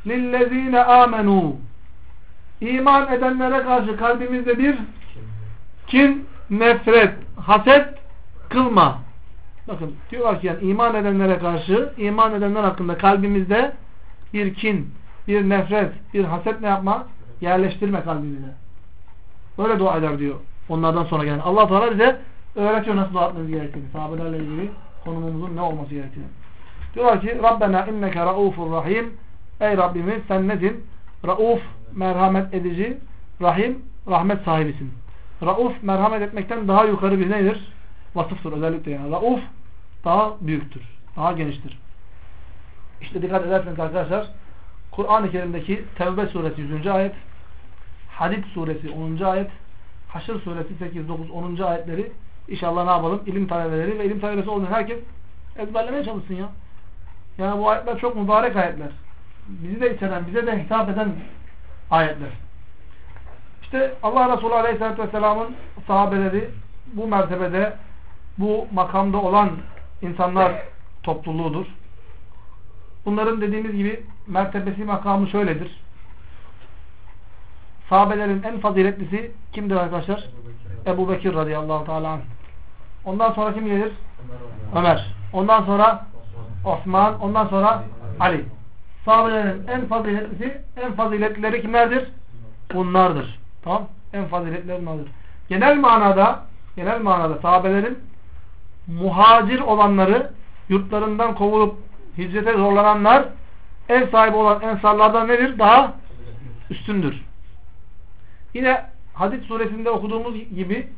[SPEAKER 1] lillezine amenu. İman edenlere karşı kalbimizde bir kin, nefret, haset kılma. Bakın diyorlar ki yani iman edenlere karşı, iman edenler hakkında kalbimizde bir kin, bir nefret, bir haset ne yapma? Yerleştirme kalbimize. Böyle dua eder diyor. Onlardan sonra gelen. Allah Teala bize öğretiyor nasıl dua etmemiz gerektiğini. Sahabelerle ilgili konumumuzun ne olması gerektiğini. Diyorlar ki Rabbena inneke raufur rahim. Ey Rabbimiz sen nesin? Rauf, merhamet edici, rahim, rahmet sahibisin. Rauf, merhamet etmekten daha yukarı bir nedir? Vasıftır özellikle yani. Rauf daha büyüktür. Daha geniştir. İşte dikkat ederseniz arkadaşlar Kur'an-ı Kerim'deki Tevbe suresi 100. ayet, Hadid suresi 10. ayet, Haşr suresi 8, 9, 10. ayetleri inşallah ne yapalım? İlim talebeleri ve ilim talebesi olmayan herkes ezberlemeye çalışsın ya. Yani bu ayetler çok mübarek ayetler. Bizi de içeren, bize de hitap eden ayetler. İşte Allah Resulü Aleyhisselatü Vesselam'ın sahabeleri bu mertebede, bu makamda olan insanlar topluluğudur. Bunların dediğimiz gibi mertebesi, makamı şöyledir. Sahabelerin en faziletlisi kimdir arkadaşlar? Ebu Bekir radıyallahu teala anh. Ondan sonra kim gelir? Ömer. Ondan sonra Osman. Ondan sonra Ali. Sahabelerin en faziletlisi, en faziletlileri kimlerdir? Bunlardır. Tamam? En faziletlileri bunlardır. Genel manada sahabelerin muhacir olanları, yurtlarından kovulup hicrete zorlananlar, ev sahibi olan ensarlardan nedir? Daha üstündür. Yine Hadid suresinde okuduğumuz gibi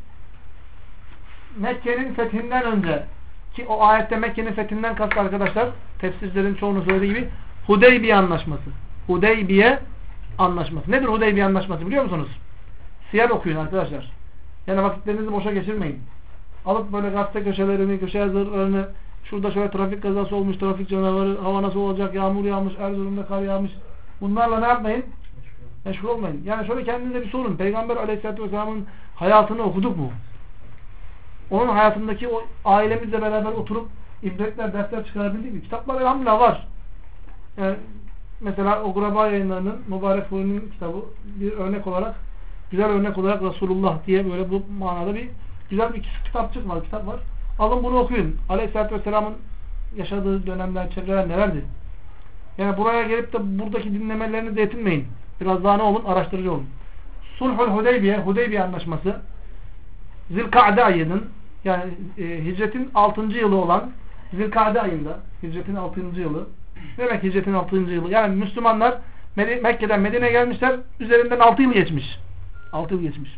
[SPEAKER 1] Mekke'nin fethinden önce, ki o ayette Mekke'nin fethinden kastı arkadaşlar, tefsirlerin çoğunu söylediği gibi Hudeybiye anlaşması. Hudeybiye anlaşması. Nedir Hudeybiye anlaşması biliyor musunuz? Siyer okuyun arkadaşlar. Yani vakitlerinizi boşa geçirmeyin. Alıp böyle gazete köşelerini, köşe yazılarını, şurada şöyle trafik kazası olmuş, trafik canavarı, hava nasıl olacak, yağmur yağmış, Erzurum'da kar yağmış. Bunlarla ne yapmayın? Meşgul olmayın. Yani şöyle kendinize bir sorun. Peygamber Aleyhisselatü Vesselam'ın hayatını okuduk mu? Onun hayatındaki o ailemizle beraber oturup ibretler, dersler çıkarabildik mi? Kitaplar elhamdülillah var. Yani mesela o Guraba Yayınları'nın Mübarek Furi'nin kitabı bir örnek olarak, güzel örnek olarak Resulullah diye böyle bu manada bir güzel bir kitapçık var, kitap var. Alın bunu okuyun. Aleyhisselatü Vesselam'ın yaşadığı dönemler, çevreler nelerdi? Yani buraya gelip de buradaki dinlemelerini de yetinmeyin. Biraz daha ne olun? Araştırıcı olun. Sulhul Hudeybiye, Hudeybiye anlaşması Zilka'de ayının, yani hicretin 6. yılı olan Zilka'de ayında, hicretin 6. yılı, ne demek hicretin 6. yılı? Yani Müslümanlar Mekke'den Medine'ye gelmişler, üzerinden 6 yıl geçmiş. 6 yıl geçmiş.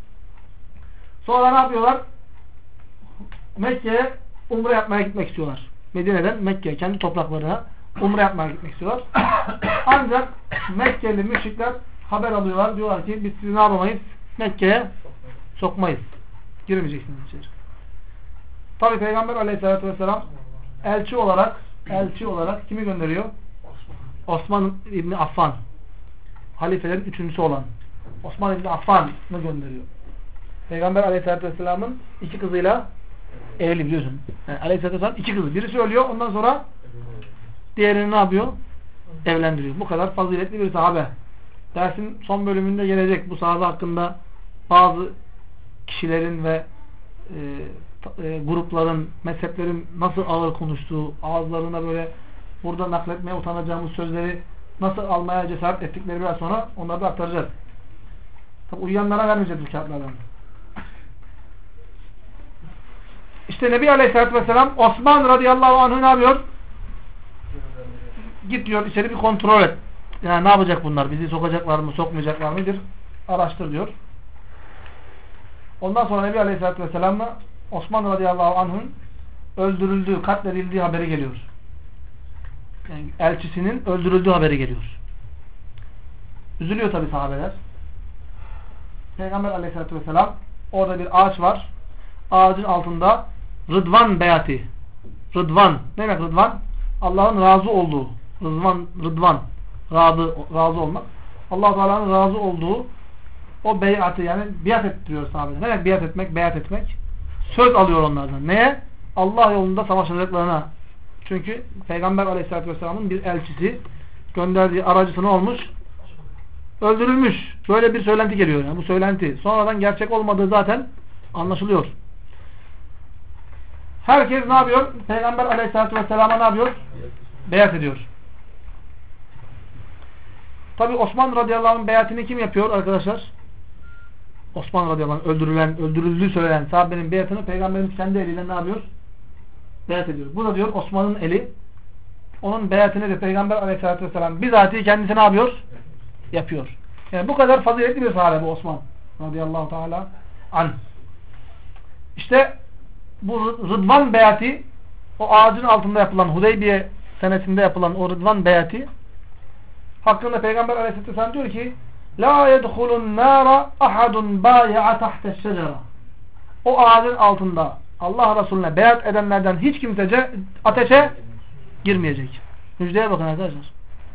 [SPEAKER 1] Sonra ne yapıyorlar? Mekke'ye umre yapmaya gitmek istiyorlar. Medine'den Mekke'ye, kendi topraklarına umre yapmaya gitmek istiyorlar. Ancak Mekkeli müşrikler haber alıyorlar. Diyorlar ki biz sizi ne yapamayız? Mekke'ye sokmayız. Girmeyeceksiniz içeri. Tabi Peygamber Aleyhisselatü Vesselam elçi olarak kimi gönderiyor? Osman İbni Affan. Halifelerin üçüncüsü olan Osman İbni Affan'ı gönderiyor. Peygamber Aleyhisselatü Vesselam'ın 2 kızıyla evli biliyorsun. Yani Aleyhisselatü Vesselam 2 kızı. Birisi ölüyor. Ondan sonra diğerini ne yapıyor? Evlendiriyor. Bu kadar faziletli bir sahabe. Dersin son bölümünde gelecek bu sahabe hakkında bazı kişilerin ve grupların, mezheplerin nasıl ağır konuştuğu, ağızlarına böyle burada nakletmeye utanacağımız sözleri nasıl almaya cesaret ettikleri biraz sonra onları da aktaracağız. Tabi uyuyanlara vermeyeceğiz bu kağıtlardan. İşte Nebi Aleyhisselatü Vesselam Osman radıyallahu anh'ı ne yapıyor? Git diyor içeri bir kontrol et. Yani ne yapacak bunlar? Bizi sokacaklar mı, sokmayacaklar mı? Bir araştır diyor. Ondan sonra Nebi Aleyhisselatü Vesselam'la Osman radıyallahu anh'ın öldürüldüğü, katledildiği haberi geliyor. Yani elçisinin öldürüldüğü haberi geliyor. Üzülüyor tabi sahabeler. Peygamber Aleyhisselatü Vesselam orada bir ağaç var. Ağacın altında Rıdvan beyati. Rıdvan. Ne demek Rıdvan? Allah'ın razı olduğu. Rıdvan. Razı olmak. Allah Teala'nın razı olduğu o beyatı, yani biat ettiriyor sahabeler. Ne demek biat etmek? Beyat etmek. Söz alıyor onlardan. Neye? Allah yolunda savaşacaklarına. Çünkü Peygamber Aleyhisselatü Vesselam'ın bir elçisi, gönderdiği aracısı ne olmuş? Öldürülmüş. Böyle bir söylenti geliyor. Yani bu söylenti. Sonradan gerçek olmadığı zaten anlaşılıyor. Herkes ne yapıyor? Peygamber aleyhissalatü vesselama ne yapıyor? Beyat ediyor. Tabi Osman radıyallahu anh'ın beyatini kim yapıyor arkadaşlar? Osman radıyallahu anh öldürüldüğü söylenen sahabenin beyatını Peygamberimiz kendi eliyle ne yapıyor? Beyat ediyor. Bu da diyor Osman'ın eli. Onun beyatını de Peygamber aleyhissalatü vesselam bizatihi kendisi ne yapıyor? Yapıyor. Yani bu kadar faziletli bir sahabe bu Osman radıyallahu teala anh. İşte bu Rıdvan beyati, o ağacın altında yapılan Hudeybiye senesinde yapılan o Rıdvan beyati hakkında Peygamber aleyhissalatü vesselam diyor ki la yedhulun nara ahadun bayi'a tahte şecera. O ağacın altında Allah Resulüne beyat edenlerden hiç kimse ateşe girmeyecek. Müjdeye bakın arkadaşlar.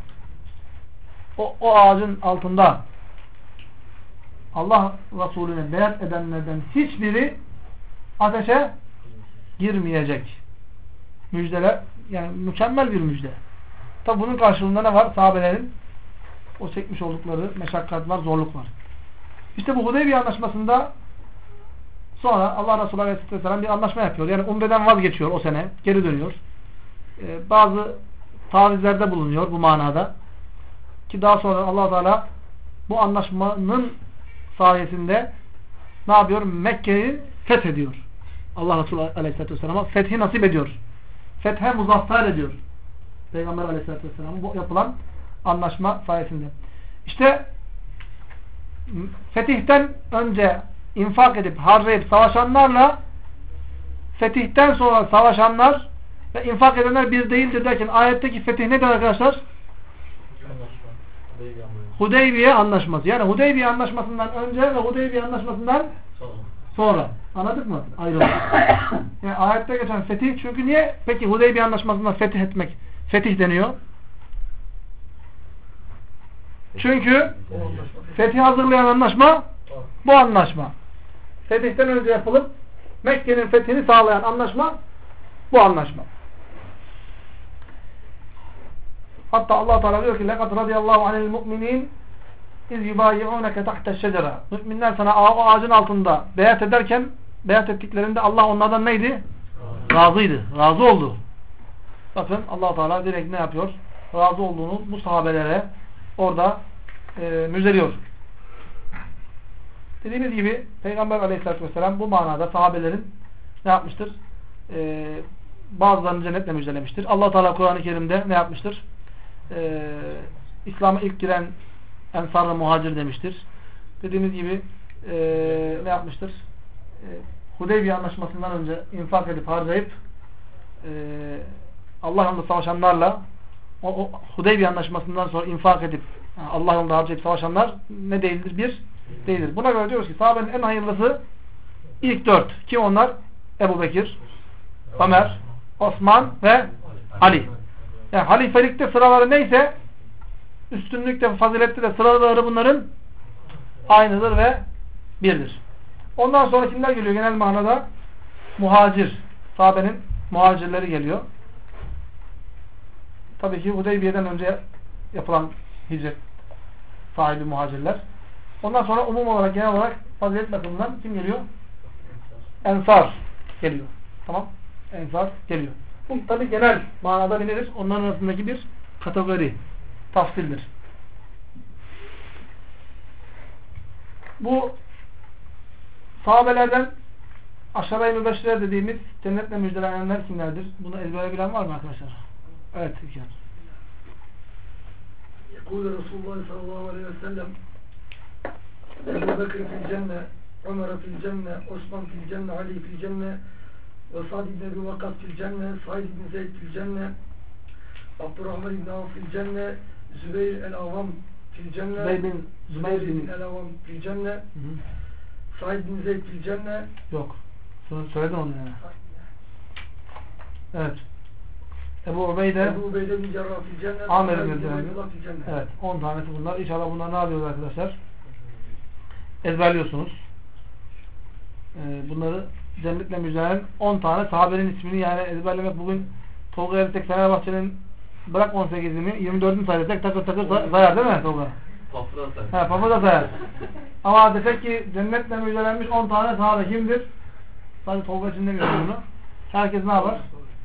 [SPEAKER 1] O ağacın altında Allah Resulüne beyat edenlerden hiçbiri ateşe girmeyecek. Müjdeler, yani mükemmel bir müjde. Tabi bunun karşılığında ne var? Sahabelerin o çekmiş oldukları meşakkatler, zorluklar. İşte bu Hudeybiye anlaşmasında sonra Allah Resulü Aleyhisselam bir anlaşma yapıyor. Yani umreden vazgeçiyor o sene. Geri dönüyor. Bazı tavizlerde bulunuyor bu manada. Ki daha sonra Allah Teala bu anlaşmanın sayesinde ne yapıyor? Mekke'yi fethediyor. Allah Resulü Aleyhisselatü Vesselam'a fethi nasip ediyor. Fethe muzaffer ediyor. Peygamber Aleyhisselatü Vesselam'ın bu yapılan anlaşma sayesinde. İşte fetihten önce infak edip, harcayıp savaşanlarla fetihten sonra savaşanlar ve infak edenler bir değildir derken ayetteki fetih nedir arkadaşlar? Hudeybiye anlaşması. Yani Hudeybiye anlaşmasından önce ve Hudeybiye anlaşmasından sonra. Anladık mı? Ayrılır. Yani ayette geçen fetih. Çünkü niye peki Hudeybiye anlaşmasından fetih etmek fetih deniyor? Çünkü fetih hazırlayan anlaşma bu anlaşma. Fetihten önce yapılıp Mekke'nin fethini sağlayan anlaşma bu anlaşma. Hatta Allah Teala diyor ki لَقَدْ رَضِيَ اللّٰهُ عَنِ الْمُؤْمِنِينَ اِذْ يُبَايِعُونَكَ تَحْتَ الشَّجَرَةِ Müminler sana o ağacın altında beyat ederken, beyat ettiklerinde Allah onlardan neydi? Razıydı. Razı oldu. Bakın Allah Teala direkt ne yapıyor? Razı olduğunu bu sahabelere orada müjdeliyor. Dediğimiz gibi Peygamber Aleyhisselatü Vesselam bu manada sahabelerin ne yapmıştır? Bazılarını cennetle müjdelemiştir. Allah Teala Kur'an-ı Kerim'de ne yapmıştır? İslam'a ilk giren Ensar-ı Muhacir demiştir. Dediğimiz gibi ne yapmıştır? Hudeybiye anlaşmasından önce infak edip harcayıp Allah yolunda savaşanlarla o Hudeybiye anlaşmasından sonra infak edip Allah yolunda harcayıp savaşanlar ne değildir? Bir değildir. Buna göre diyoruz ki sahabenin en hayırlısı ilk dört. Kim onlar? Ebu Bekir, Ömer, Osman ve Ali. Yani halifelikte sıraları neyse üstünlükte, fazilette de sıraları bunların aynıdır ve birdir. Ondan sonra kimler geliyor genel manada? Muhacir. Sahabenin muhacirleri geliyor. Tabii ki Hudeybiye'den önce yapılan hicret sahibi muhacirler. Ondan sonra umum olarak, genel olarak fazilet bakımından kim geliyor? Ensar geliyor. Tamam? Ensar geliyor. Bu tabii genel manada bilinir. Onların arasındaki bir kategori, tafsildir. Bu sahabelerden aşağı-i mübeşşire dediğimiz cennetle müjdelenenler kimlerdir? Bunu ezbere bilen var mı arkadaşlar? Evet.
[SPEAKER 3] يقول رسول الله صلى الله عليه وسلم أبو بكر في الجنة عمر في الجنة عثمان في الجنة علي في الجنة وسعد بن أبي وقاص في الجنة سعيد بن زيد في الجنة عبد الرحمن بن عوف في الجنة زبير العوام في الجنة زبير بن العوام في الجنة سعيد بن زيد في الجنة.
[SPEAKER 1] Yok. Söyledin onu yani. Evet. Ebu Ubeyde
[SPEAKER 3] bin Cerrah fil cennet,
[SPEAKER 1] Amer bin Cennet. Evet. 10 tanesi bunlar. İnşallah bunlar ne yapıyoruz arkadaşlar? Ezberliyorsunuz. Bunları cennetle müjdelenen 10 tane sahabenin ismini yani ezberlemek bugün Tolga Ertek Fenerbahçe'nin bırak 18'ini 24'ünü say desek takır takır sayar değil mi Tolga?
[SPEAKER 2] Pafı da say.
[SPEAKER 1] He, pafı da sayar. Ama desek ki cennetle müjdelenmiş 10 tane sahabe kimdir? Sadece Tolga için demiyorum bunu. Herkes ne yapar?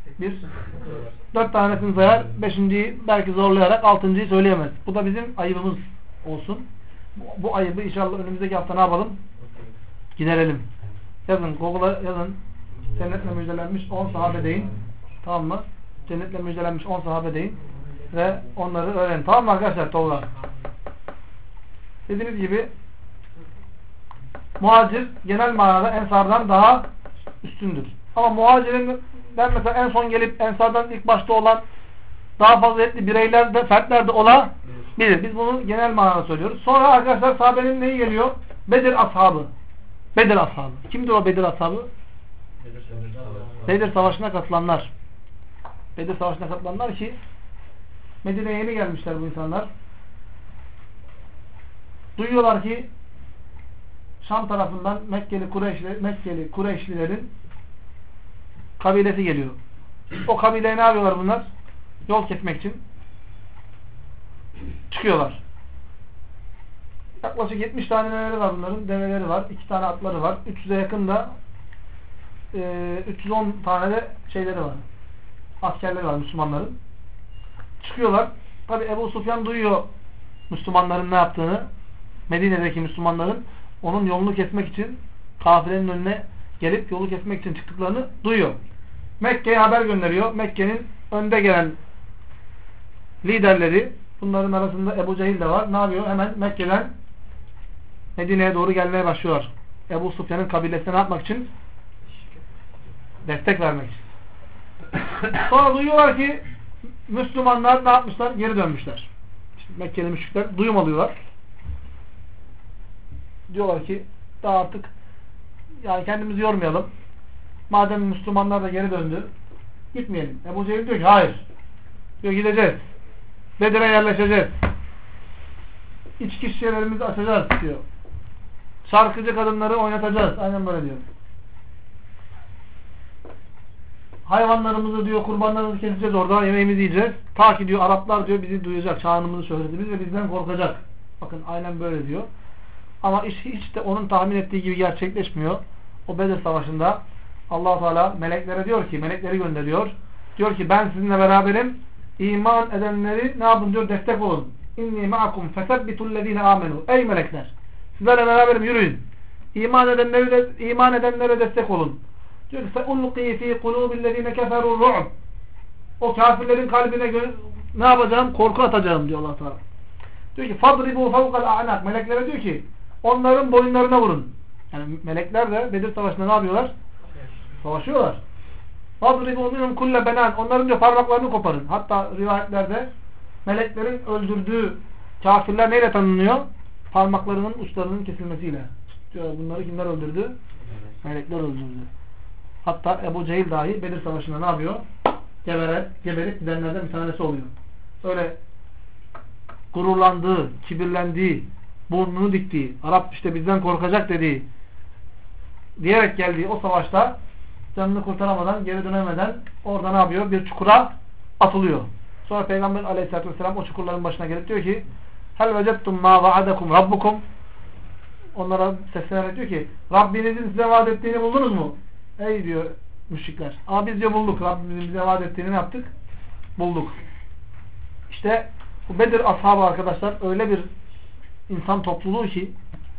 [SPEAKER 1] 4 tanesini sayar. 5.'yi belki zorlayarak 6.'yı söyleyemez. Bu da bizim ayıbımız olsun. Bu ayıbı inşallah önümüzdeki hafta ne yapalım? Giderelim. Yazın, Google'a yazın. Cennetle müjdelenmiş 10 sahabe deyin. Tamam mı? Cennetle müjdelenmiş 10 sahabe deyin. Ve onları öğrenin. Tamam mı arkadaşlar? Tolga. Dediğiniz gibi muhacir genel manada ensardan daha üstündür. Ama muhacirin mesela en son gelip ensardan ilk başta olan daha faziletli bireyler de, fertler de olabilir. Biz bunu genel manada söylüyoruz. Sonra arkadaşlar sahabenin neyi geliyor? Bedir ashabı. Bedir ashabı. Kimdir o Bedir ashabı? Bedir Savaşı'na katılanlar. Bedir Savaşı'na katılanlar ki Medine'ye yeni gelmişler bu insanlar. Duyuyorlar ki Şam tarafından Mekkeli Kureyşlilerin kabilesi geliyor. O kabileye ne yapıyorlar bunlar? Yol kesmek için çıkıyorlar. Yaklaşık 70 tane neleri var bunların? Develeri var. 2 tane atları var. 300'e yakın da 310 tane de şeyleri var. Askerleri var Müslümanların. Çıkıyorlar. Tabi Ebu Sufyan duyuyor Müslümanların ne yaptığını. Medine'deki Müslümanların onun yolunu kesmek için kafilenin önüne gelip yolu kesmek için çıktıklarını duyuyor. Mekke'ye haber gönderiyor. Mekke'nin önde gelen liderleri, bunların arasında Ebu Cehil de var. Ne yapıyor? Hemen Mekke'den Medine'ye doğru gelmeye başlıyorlar. Ebu Sufyan'ın kabilesine ne yapmak için? Destek vermek için. Sonra duyuyorlar ki Müslümanlar ne yapmışlar? Geri dönmüşler. İşte Mekkeli müşrikler duyum alıyorlar. Diyorlar ki daha artık yani kendimizi yormayalım. Madem Müslümanlar da geri döndü, gitmeyelim. Ebu Cehil diyor ki hayır. Diyor gideceğiz. Bedir'e yerleşeceğiz. İçki şişelerimizi açacağız diyor. Şarkıcı kadınları oynatacağız. Aynen böyle diyor. Hayvanlarımızı diyor, kurbanlarımızı keseceğiz orada, yemeğimizi yiyeceğiz. Ta ki diyor Araplar diyor bizi duyacak, şanımızı, şöhretimizi ve bizden korkacak. Bakın aynen böyle diyor. Ama iş hiç de onun tahmin ettiği gibi gerçekleşmiyor. O Bedir Savaşı'nda Allah-u Teala meleklere diyor ki, melekleri gönderiyor. Diyor ki ben sizinle beraberim. İman edenleri ne yapın diyor, destek olun. İnni ma'akum fesebbitul-lezine amenu. Ey melekler! Sizlerle beraberim, yürüyün. İman edenlere destek olun. Diyor ki seulqi fi kulubillezine keferur ru'b. O kafirlerin kalbine ne yapacağım? Korku atacağım diyor Allah Teala. Diyor ki fadribu fawqal a'nak. Meleklere diyor ki onların boyunlarına vurun. Yani melekler de Bedir Savaşı'nda ne yapıyorlar? Savaşıyorlar. Fadribu minhum kulle benan. Onların diyor parmaklarını koparın. Hatta rivayetlerde meleklerin öldürdüğü kafirler neyle tanınıyor? Parmaklarının uçlarının kesilmesiyle. Diyor bunları kimler öldürdü? Melekler öldürdü. Hatta Ebu Cehil dahi Bedir Savaşı'nda ne yapıyor? Geberip gidenlerden bir tanesi oluyor. Öyle gururlandığı, kibirlendiği, burnunu diktiği, Arap işte bizden korkacak dediği, diyerek geldiği o savaşta canını kurtaramadan, geri dönemeden orada ne yapıyor? Bir çukura atılıyor. Sonra Peygamber Aleyhisselatü Vesselam o çukurların başına gelip diyor ki hel vecettum ma vaadakum rabbukum. Onlara seslenerek diyor ki Rabbinizin size vaat ettiğini buldunuz mu? Ey diyor müşrikler. Ama biz diyor bulduk. Rabbimizin bize vaat ettiğini ne yaptık? Bulduk. İşte bu Bedir ashabı arkadaşlar öyle bir insan topluluğu ki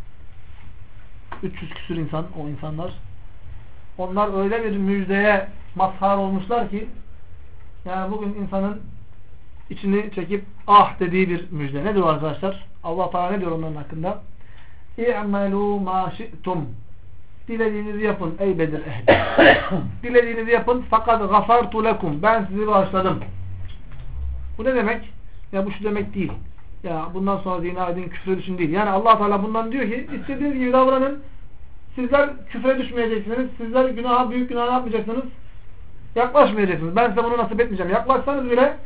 [SPEAKER 1] 300 küsur insan o insanlar. Onlar öyle bir müjdeye mazhar olmuşlar ki yani bugün insanın içini çekip ah dediği bir müjde. Ne diyor arkadaşlar? Allah Teala ne diyor onların hakkında? İ'melû mâ şi'tum. Dilediğinizi yapın ey Bedir ehli. Dilediğinizi yapın fakat gafartu lekum. Ben sizi bağışladım. Bu ne demek? Ya bu şu demek değil. Ya bundan sonra zina edin, küfre düşün değil. Yani Allah Teala bundan diyor ki istediğiniz gibi davranın. Sizler küfre düşmeyeceksiniz. Sizler büyük günah yapmayacaksınız. Yaklaşmayacaksınız. Ben size bunu nasip etmeyeceğim. Yaklaşsanız bile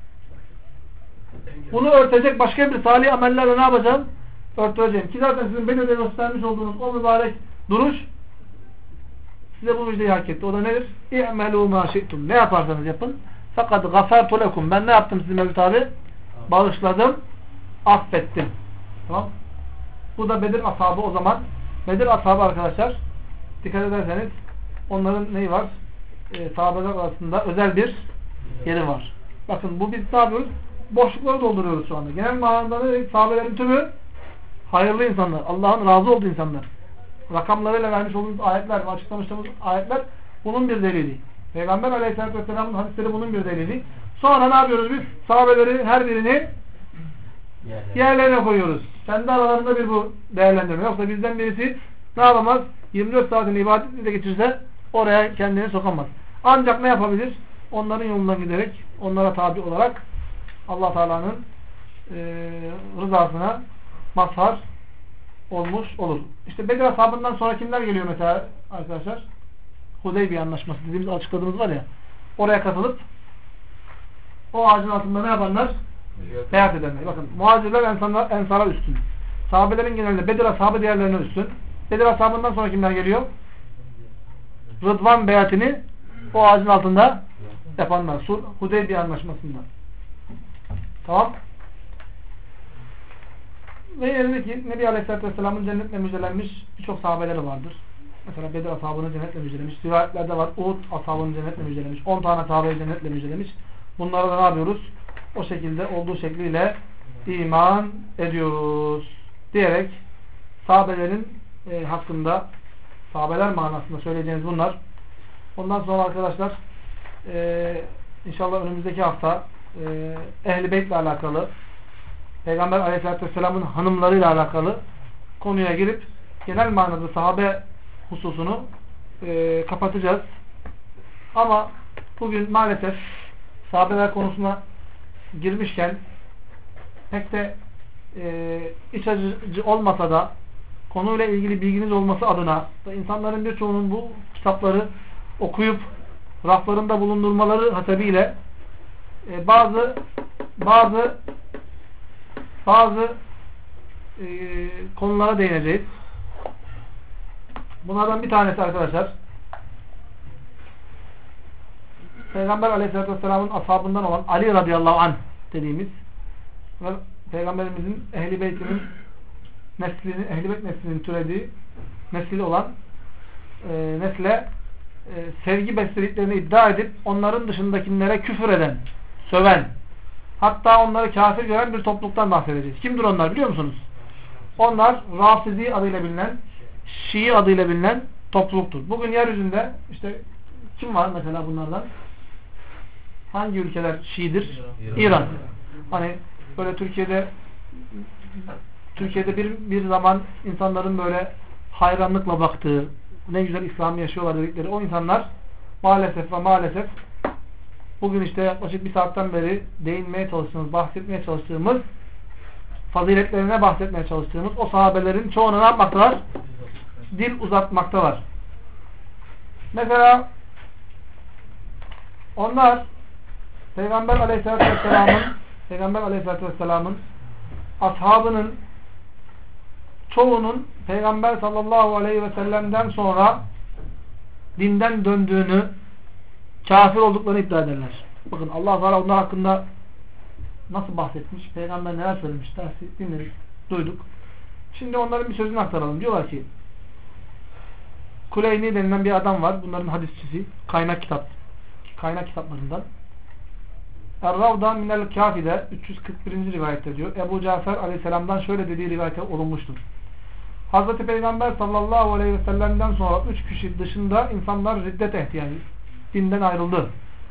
[SPEAKER 1] bunu örtecek başka bir salih amellerle ne yapacağım? Örteceğim. Ki zaten sizin Bedir'de göstermiş olduğunuz o mübarek duruş size bu müjdeyi hak etti. O da nedir? İ'melû mâ şi'tum. Ne yaparsanız yapın. fakat gafartu lekum. Ben ne yaptım size Mevlüt abi? Bağışladım, affettim. Tamam. Bu da Bedir ashabı o zaman. Bedir ashabı arkadaşlar, dikkat ederseniz onların neyi var? Sahabeler arasında özel bir yeri var. Bakın bu biz ne yapıyoruz? Boşlukları dolduruyoruz şu anda. Genel manada sahabelerin tümü hayırlı insanlar. Allah'ın razı olduğu insanlar. Rakamlarıyla vermiş olduğumuz ayetler, açıklamıştığımız ayetler bunun bir delili. Peygamber Aleyhisselatü Vesselam'ın hadisleri bunun bir delili. Sonra ne yapıyoruz biz? Sahabeleri her birini yerlerine koyuyoruz. Kendi aralarında bir bu değerlendirme. Yoksa bizden birisi ne yapamaz? 24 saatini ibadetle geçirse oraya kendini sokamaz. Ancak ne yapabilir? Onların yolundan giderek, onlara tabi olarak Allah Teala'nın rızasına mazhar olmuş olur. İşte Bedir ashabından sonra kimler geliyor mesela arkadaşlar? Hudeybiye anlaşması dediğimiz açıkladığımız var ya, oraya katılıp o ağacın altında ne yapanlar? Beyat edenler. Bakın muhacirler ensara üstün. Sahabelerin genelde Bedir ashabı diğerlerine üstün. Bedir ashabından sonra kimler geliyor? Rıdvan beyatini o ağacın altında yapanlar. Hudeybiye anlaşmasında. Tamam. Ve yerine ki Nebi Aleyhisselatü Vesselam'ın cennetle müjdelenmiş birçok sahabeleri vardır. Mesela Bedir ashabını cennetle müjdelemiş. Rivayetlerde var. Uhud ashabını cennetle müjdelemiş. 10 tane sahabeyi cennetle müjdelemiş. Bunlara da ne yapıyoruz? O şekilde olduğu şekliyle iman ediyoruz. Diyerek sahabelerin hakkında, sahabeler manasında söyleyeceğiniz bunlar. Ondan sonra arkadaşlar inşallah önümüzdeki hafta Ehl-i Beyt ile alakalı, Peygamber Aleyhisselatü Vesselam'ın hanımlarıyla alakalı konuya girip genel manada sahabe hususunu kapatacağız. Ama bugün maalesef sahabeler konusuna girmişken pek de iç acıcı olmasa da konuyla ilgili bilginiz olması adına da insanların birçoğunun bu kitapları okuyup raflarında bulundurmaları hasebiyle bazı konulara değineceğiz. Bunlardan bir tanesi arkadaşlar, Peygamber Aleyhisselatü Vesselam'ın ashabından olan Ali radıyallahu anh dediğimiz ve Peygamberimizin Ehl-i Beyt'inin neslini, Ehl-i Beyt neslinin türediği nesli olan nesle sevgi beslediklerini iddia edip onların dışındakilere küfür eden, söven, hatta onları kafir gören bir topluluktan bahsedeceğiz. Kimdir onlar biliyor musunuz? Onlar Rafizi adıyla bilinen, Şii adıyla bilinen topluluktur. Bugün yeryüzünde işte kim var mesela bunlardan? Hangi ülkeler Şii'dir? İran. Hani böyle Türkiye'de bir zaman insanların böyle hayranlıkla baktığı, ne güzel İslam'ı yaşıyorlar dedikleri o insanlar maalesef bugün işte yaklaşık bir saatten beri değinmeye çalıştığımız, bahsetmeye çalıştığımız, faziletlerine bahsetmeye çalıştığımız o sahabelerin çoğuna ne yapmaktalar? Dil uzatmaktalar. Mesela onlar Peygamber Aleyhisselatü Vesselam'ın ashabının çoğunun Peygamber sallallahu aleyhi ve sellem'den sonra dinden döndüğünü, kafir olduklarını iddia ederler. Bakın Allah Teala onlar hakkında nasıl bahsetmiş, Peygamber neler söylemiş, dersi dinledik, duyduk. Şimdi onların bir sözünü aktaralım. Diyorlar ki Kuleyni denilen bir adam var. Bunların hadisçisi. Kaynak kitaplarından. Er-Ravda minel Kafi'de 341. rivayette diyor. Ebu Cafer aleyhisselamdan şöyle dediği rivayete olunmuştur. Hazreti Peygamber sallallahu aleyhi ve sellem'den sonra 3 kişi dışında insanlar riddet etti, yani dinden ayrıldı.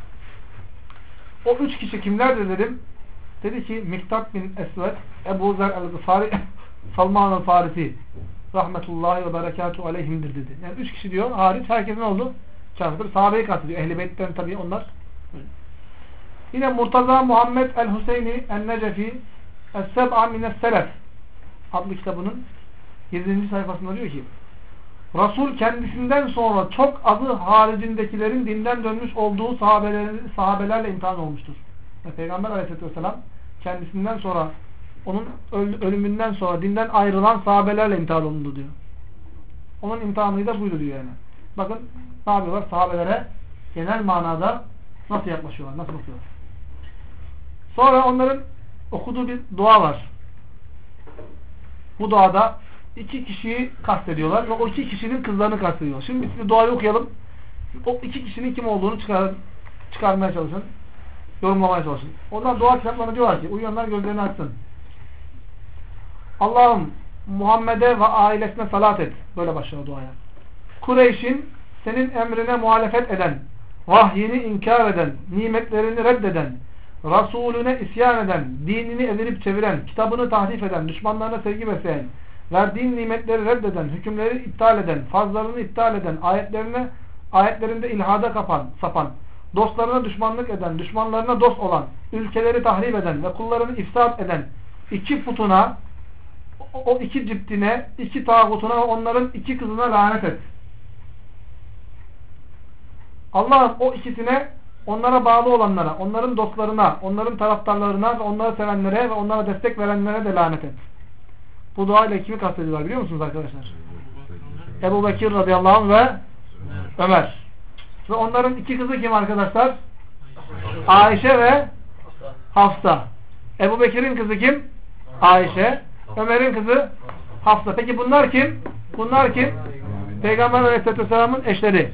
[SPEAKER 1] O 3 kişi kimlerdir dedim. Dedi ki Miktat bin Esved, Ebu Zer el-Gıfari, Salman el-Farisi rahmetullahi ve berekatuhu aleyhimdir dedi. Yani 3 kişi diyor, hariç herkesin oldu kafirdir. Sahabeyi kastediyor. Ehl-i Beyt'ten tabii onlar. Yine Murtaza Muhammed el-Hüseyni el-Necefi Es-Seb'a Mine's-Selef adlı kitabının 7. sayfasında diyor ki Resul kendisinden sonra çok azı haricindekilerin dinden dönmüş olduğu sahabelerle imtihan olmuştur. Yani Peygamber Aleyhisselatü Vesselam kendisinden sonra, onun ölümünden sonra dinden ayrılan sahabelerle imtihan olundu diyor. Onun imtihanı da buydu diyor yani. Bakın ne yapıyorlar? Sahabelere genel manada Nasıl yaklaşıyorlar? Nasıl bakıyorlar? Sonra onların okuduğu bir dua var. Bu duada 2 kişiyi kastediyorlar ve o 2 kişinin kızlarını kastediyor. Şimdi biz duayı okuyalım. O 2 kişinin kim olduğunu çıkarmaya çalışın. Yorumlamaya çalışın. Onlar dua kitaplarına diyorlar ki uyuyanlar gözlerini açsın. Allah'ım Muhammed'e ve ailesine salat et. Böyle başlıyor duaya. Kureyş'in senin emrine muhalefet eden, vahyini inkar eden, nimetlerini reddeden, Resulüne isyan eden, dinini evirip çeviren, kitabını tahrif eden, düşmanlarına sevgi besleyen, verdiğin nimetleri reddeden, hükümleri iptal eden, farzlarını iptal eden, ayetlerinde ilhada sapan, dostlarına düşmanlık eden, düşmanlarına dost olan, ülkeleri tahrip eden ve kullarını ifsad eden 2 putuna, o 2 ciptine, 2 tağutuna ve onların 2 kızına lanet et. Allah'ım o ikisine, onlara bağlı olanlara, onların dostlarına, onların taraftarlarına ve onları sevenlere ve onlara destek verenlere de lanet et. Bu dua ile kimi kastediyorlar biliyor musunuz arkadaşlar? Ebu Bekir radıyallahu anh ve Ömer. Ve onların 2 kızı kim arkadaşlar? Ayşe ve Hafsa. Ebu Bekir'in kızı kim? Ayşe. Ömer'in kızı Hafsa. Peki bunlar kim? Bunlar kim? Peygamber aleyhisselamın eşleri.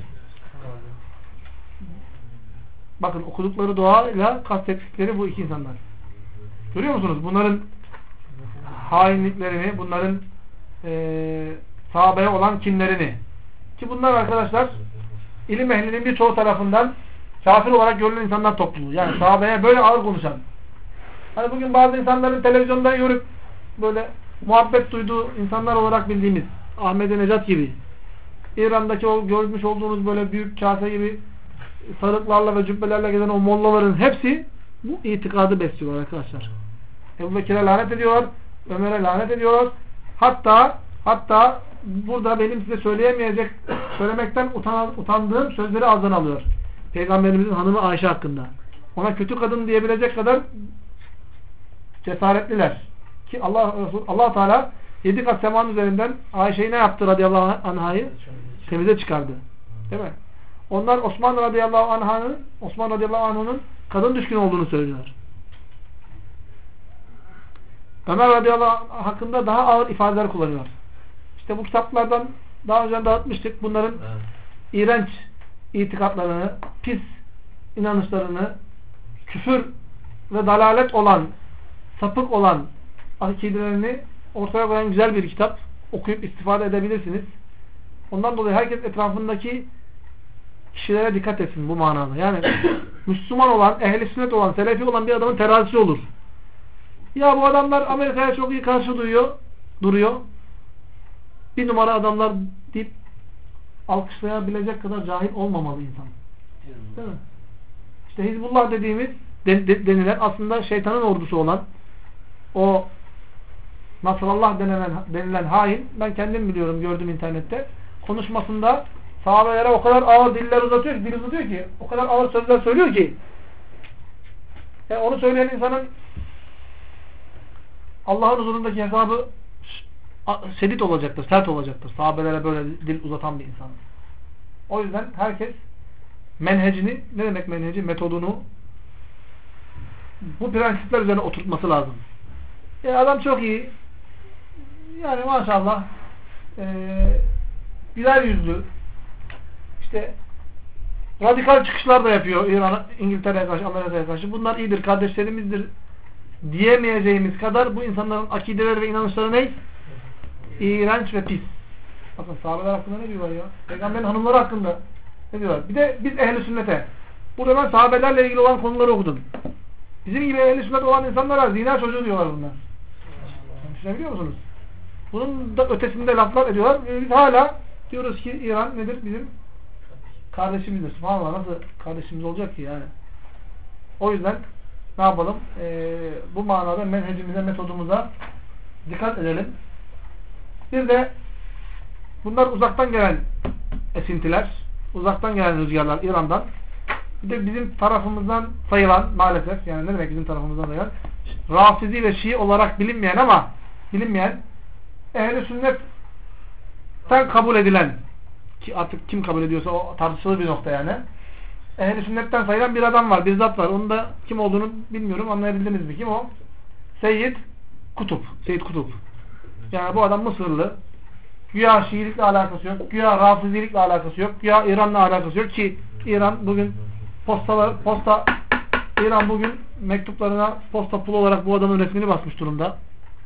[SPEAKER 1] Bakın okudukları duayla kastettikleri bu 2 insanlar. Görüyor musunuz? Bunların hainliklerini, bunların sahabeye olan kinlerini. Ki bunlar arkadaşlar ilim ehlinin birçoğu tarafından kafir olarak görülen insanlar topluluğu. Yani sahabeye böyle ağır konuşan. Hani bugün bazı insanların televizyonda görüp böyle muhabbet duyduğu insanlar olarak bildiğimiz Ahmet-i Necat gibi, İran'daki o görmüş olduğunuz böyle büyük kase gibi sarıklarla ve cübbelerle gezen o mollaların hepsi bu itikadı besliyorlar arkadaşlar. Ebu Bekir'e lanet ediyorlar, Ömer'e lanet ediyorlar. Hatta burada benim size söylemekten utandığım sözleri ağzından alıyor. Peygamberimizin hanımı Ayşe hakkında. Ona kötü kadın diyebilecek kadar cesaretliler. Ki Allah Teala 7 kat semanın üzerinden Ayşe'yi ne yaptı radıyallahu anh'ı? Temize çıkardı. Değil mi? Onlar Osman radıyallahu anh'ın kadın düşkün olduğunu söylüyorlar. Ömer radıyallahu anh hakkında daha ağır ifadeler kullanıyor. İşte bu kitaplardan daha önce dağıtmıştık. Bunların iğrenç itikatlarını, pis inanışlarını, küfür ve dalalet olan, sapık olan akidelerini ortaya koyan güzel bir kitap. Okuyup istifade edebilirsiniz. Ondan dolayı herkes etrafındaki kişilere dikkat etsin bu manada. Yani Müslüman olan, ehli sünnet olan, selefi olan bir adamın terazisi olur. Ya bu adamlar Amerika'ya çok iyi karşı duruyor. Bir numara adamlar deyip alkışlayabilecek kadar cahil olmamalı insan. Değil mi? İşte Hizbullah dediğimiz denilen aslında şeytanın ordusu olan o Nasrallah denilen hain, ben kendim biliyorum, gördüm internette, konuşmasında sahabelere o kadar ağır dil uzatıyor ki, o kadar ağır sözler söylüyor ki onu söyleyen insanın Allah'ın huzurundaki hesabı şiddet olacaktır, sert olacaktır. Sahabelere böyle dil uzatan bir insan. O yüzden herkes menhecini, ne demek menheci? Metodunu bu prensipler üzerine oturtması lazım. Adam çok iyi. Yani maşallah güler yüzlü. İşte radikal çıkışlar da yapıyor İran, İngiltere'ye karşı, Amerika'ya karşı. Bunlar iyidir, kardeşlerimizdir diyemeyeceğimiz kadar bu insanların akideleri ve inanışları ne? İğrenç ve pis. Bakın sahabeler hakkında ne diyorlar ya? Peygamberin hanımları hakkında ne diyorlar? Bir de biz ehli sünnete. Burada ben sahabelerle ilgili olan konuları okudum. Bizim gibi ehli sünnet olan insanlara zina çocuğu diyorlar bunlar. Düşünebiliyor musunuz? Bunun da ötesinde laflar ediyorlar. Biz hala diyoruz ki İran nedir? Bizim kardeşimizdir. Subhanallah, nasıl kardeşimiz olacak ki yani? O yüzden ne yapalım? Bu manada menhecimize, metodumuza dikkat edelim. Bir de bunlar uzaktan gelen esintiler, uzaktan gelen rüzgarlar İran'dan. Bir de bizim tarafımızdan sayılan maalesef, yani ne demek bizim tarafımızdan sayılan, Rafizi ve Şii olarak bilinmeyen ehl-i sünnetten kabul edilen, ki artık kim kabul ediyorsa o tartışılı bir nokta yani. Ehl-i sünnetten sayılan bir adam var, bir zat var. Onun da kim olduğunu bilmiyorum, anlayabildiniz mi? Kim o? Seyyid Kutup. Seyyid Kutup. Yani bu adam Mısırlı. Güya Şiilikle alakası yok. Güya Rafizilikle alakası yok. Güya İran'la alakası yok ki İran bugün İran bugün mektuplarına posta pulu olarak bu adamın resmini basmış durumda.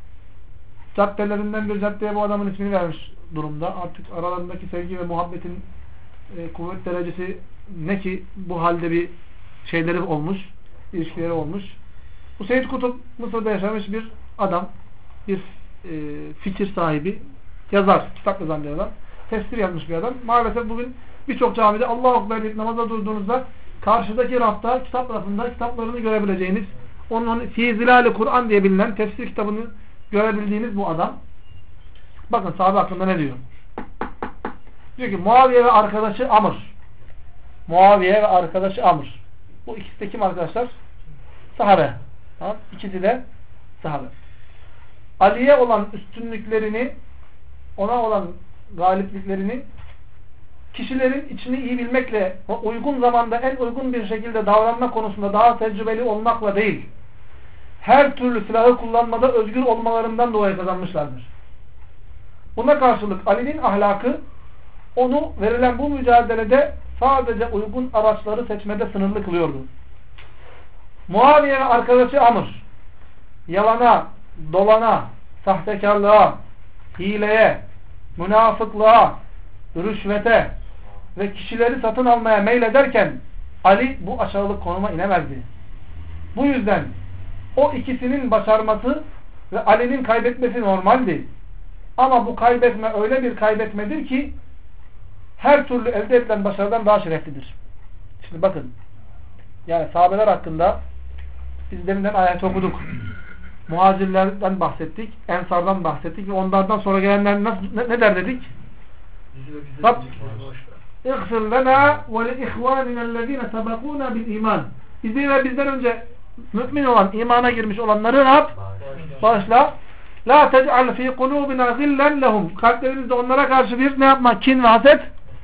[SPEAKER 1] Caddelerinden bir caddeye bu adamın ismini vermiş durumda. Artık aralarındaki sevgi ve muhabbetin kuvvet derecesi ne ki bu halde bir şeyleri olmuş, ilişkileri olmuş. Bu Seyyid Kutup Mısır'da yaşamış bir adam, bir fikir sahibi, yazar, kitap yazan bir adam, tefsir yazmış bir adam. Maalesef bugün birçok camide Allahu Ekber deyip namaza durduğunuzda karşıdaki rafta, kitap rafında kitaplarını görebileceğiniz, onun Fi Zilal-i Kur'an diye bilinen tefsir kitabını görebildiğiniz bu adam. Bakın sahabe hakkında ne diyor? Diyor ki Muaviye ve arkadaşı Amr. Muaviye ve arkadaşı Amr. Bu ikisi de kim arkadaşlar? Sahabe. Tamam. İkisi de sahabe. Ali'ye olan üstünlüklerini, ona olan galipliklerini kişilerin içini iyi bilmekle ve uygun zamanda en uygun bir şekilde davranma konusunda daha tecrübeli olmakla değil, her türlü silahı kullanmada özgür olmalarından dolayı kazanmışlardır. Buna karşılık Ali'nin ahlakı onu verilen bu mücadelede sadece uygun araçları seçmede sınırlı kılıyordu. Muaviye ve arkadaşı Amr yalana, dolana, sahtekarlığa, hileye, münafıklığa, rüşvete ve kişileri satın almaya meylederken Ali bu aşağılık konuma inemezdi. Bu yüzden o ikisinin başarması ve Ali'nin kaybetmesi normaldi. Ama bu kaybetme öyle bir kaybetmedir ki her türlü elde edilen başarıdan daha şereflidir. Şimdi bakın, yani sahabeler hakkında biz deminden ayet okuduk. Muhacirlerden bahsettik, ensardan bahsettik ve onlardan sonra gelenler ne der dedik? Rab اغفر لنا ولإخواننا الذين سبقونا بالإيمان. Bizi ve bizden önce mümin olan, imana girmiş olanları ne yap? Bağışla. La tec'al fi kulubina gillen lehum. Kalplerimizde onlara karşı bir ne yapma? Kin ve haset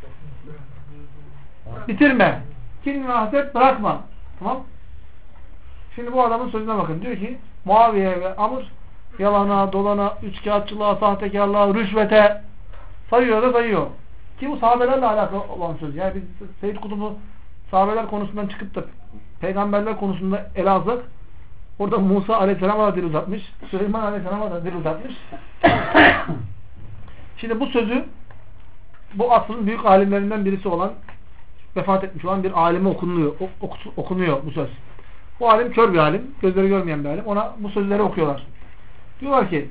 [SPEAKER 1] bitirme. Kin ve haset bırakma. Tamam? Şimdi bu adamın sözüne bakın. Diyor ki Muaviye ve Amr yalana, dolana, üçkağıtçılığa, sahtekarlığa, rüşvete sayıyor da sayıyor. Ki bu sahabelerle alakalı olan söz. Yani biz Seyyid Kutub'u sahabeler konusundan çıkıp da peygamberler konusunda ele alsak, orada Musa Aleyhisselam'a da dil uzatmış, Süleyman Aleyhisselam'a da dil uzatmış. Şimdi bu sözü bu asrın büyük alimlerinden birisi olan, vefat etmiş olan bir alime okunuyor bu söz. Bu alim kör bir alim, gözleri görmeyen bir alim. Ona bu sözleri okuyorlar. Diyorlar ki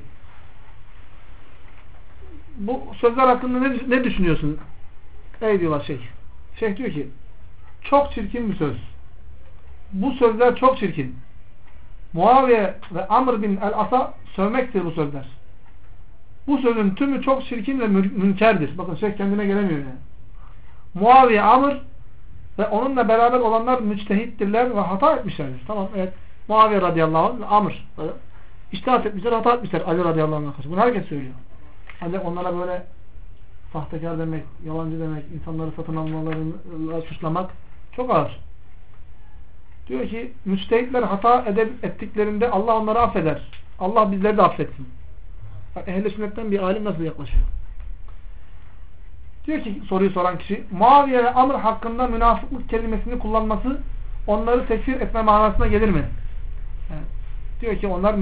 [SPEAKER 1] bu sözler hakkında ne düşünüyorsun? Ey diyorlar şeyh. Şeyh diyor ki çok çirkin bir söz. Bu sözler çok çirkin. Muaviye ve Amr bin el-As'a sövmektir bu sözler. Bu sözün tümü çok çirkin ve münkerdir. Bakın şeyh kendine gelemiyor yani. Muaviye, Amr ve onunla beraber olanlar müçtehittirler ve hata etmişlerdir. Tamam, evet. Muaviye radıyallahu anh ve Amr içtihat etmişler, hata etmişler Ali radıyallahu anh'a karşı. Bunu herkes söylüyor. Ancak onlara böyle sahtekar demek, yalancı demek, insanları satın almalarıyla suçlamak çok ağır. Diyor ki müçtehitler hata ettiklerinde Allah onları affeder. Allah bizleri de affetsin. Ehl-i sünnetten bir alim nasıl yaklaşıyor? Diyor ki soruyu soran kişi Muaviye ve Amr hakkında münafıklık kelimesini kullanması onları tekfir etme manasına gelir mi? Yani, diyor ki onlar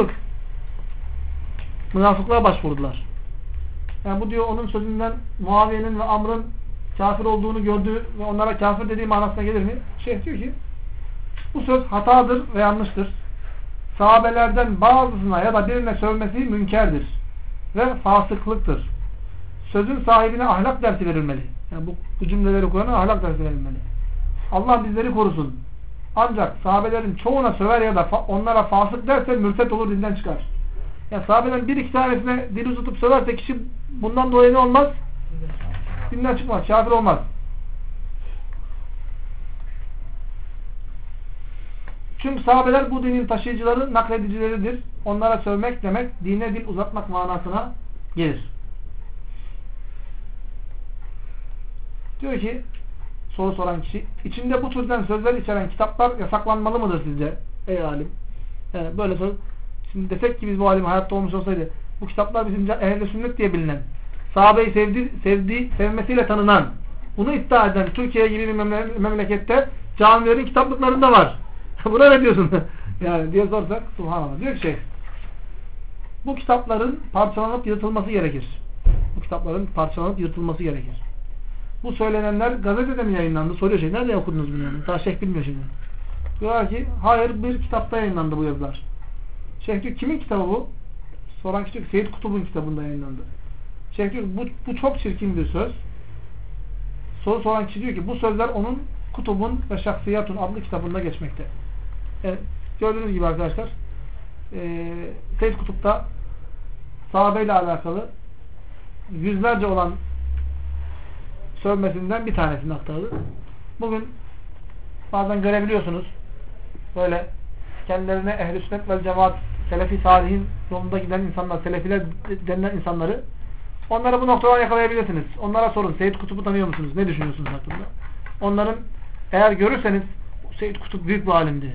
[SPEAKER 1] münafıklığa başvurdular. Yani bu diyor onun sözünden Muaviye'nin ve Amr'ın kafir olduğunu gördüğü ve onlara kafir dediği manasına gelir mi? Şeyh diyor ki bu söz hatadır ve yanlıştır. Sahabelerden bazısına ya da birine sövmesi münkerdir ve fasıklıktır. Sözün sahibine ahlak dersi verilmeli. Yani bu cümleleri Kur'an'a ahlak dersi verilmeli. Allah bizleri korusun. Ancak sahabelerin çoğuna söver ya da onlara fasık derse mürtet olur, dinden çıkar. Yani sahabelerin bir iki tanesine dil uzatıp söverse kişi bundan dolayı ne olmaz? Dinden çıkmaz, kafir olmaz. Çünkü sahabeler bu dinin taşıyıcıları, nakledicileridir. Onlara sövmek demek, dine dil uzatmak manasına gelir. Diyor ki, Soru soran kişi. İçinde bu türden sözler içeren kitaplar yasaklanmalı mıdır sizce? Ey alim. Yani böyle söz. Şimdi desek ki biz bu alim hayatta olmuş olsaydı bu kitaplar bizim ehl-i sünnet diye bilinen, sahabeyi sevmesiyle tanınan, bunu iddia eden Türkiye gibi bir memlekette camilerin kitaplıklarında var. Buna ne diyorsun? Yani diye sorsak subhanallah. Diyor ki şey, bu kitapların parçalanıp yırtılması gerekir. Bu kitapların parçalanıp yırtılması gerekir. Bu söylenenler gazetede mi yayınlandı? Soruyor şey. Nerede okudunuz bunu yani? Daha şeyh bilmiyor şimdi. Diyorlar ki hayır, bir kitapta yayınlandı bu yazılar. Şeyh diyor kimin kitabı bu? Soran kişi diyor ki Seyyid Kutub'un kitabında yayınlandı. Şeyh diyor bu çok çirkin bir söz. Soru soran kişi diyor ki bu sözler onun Kutub'un ve Şahsiyatun adlı kitabında geçmekte. Gördüğünüz gibi arkadaşlar Seyyid Kutup'ta sahabeyle alakalı yüzlerce olan sövmesinden bir tanesini aktardı. Bugün bazen görebiliyorsunuz böyle kendilerine ehl-i sünnet vel cemaat, selefi salihin yolunda giden insanlar, selefiler denilen insanları, onları bu noktadan yakalayabilirsiniz. Onlara sorun. Seyyid Kutup'u tanıyor musunuz? Ne düşünüyorsunuz hakkında? Onların eğer görürseniz Seyyid Kutup büyük bir alimdi.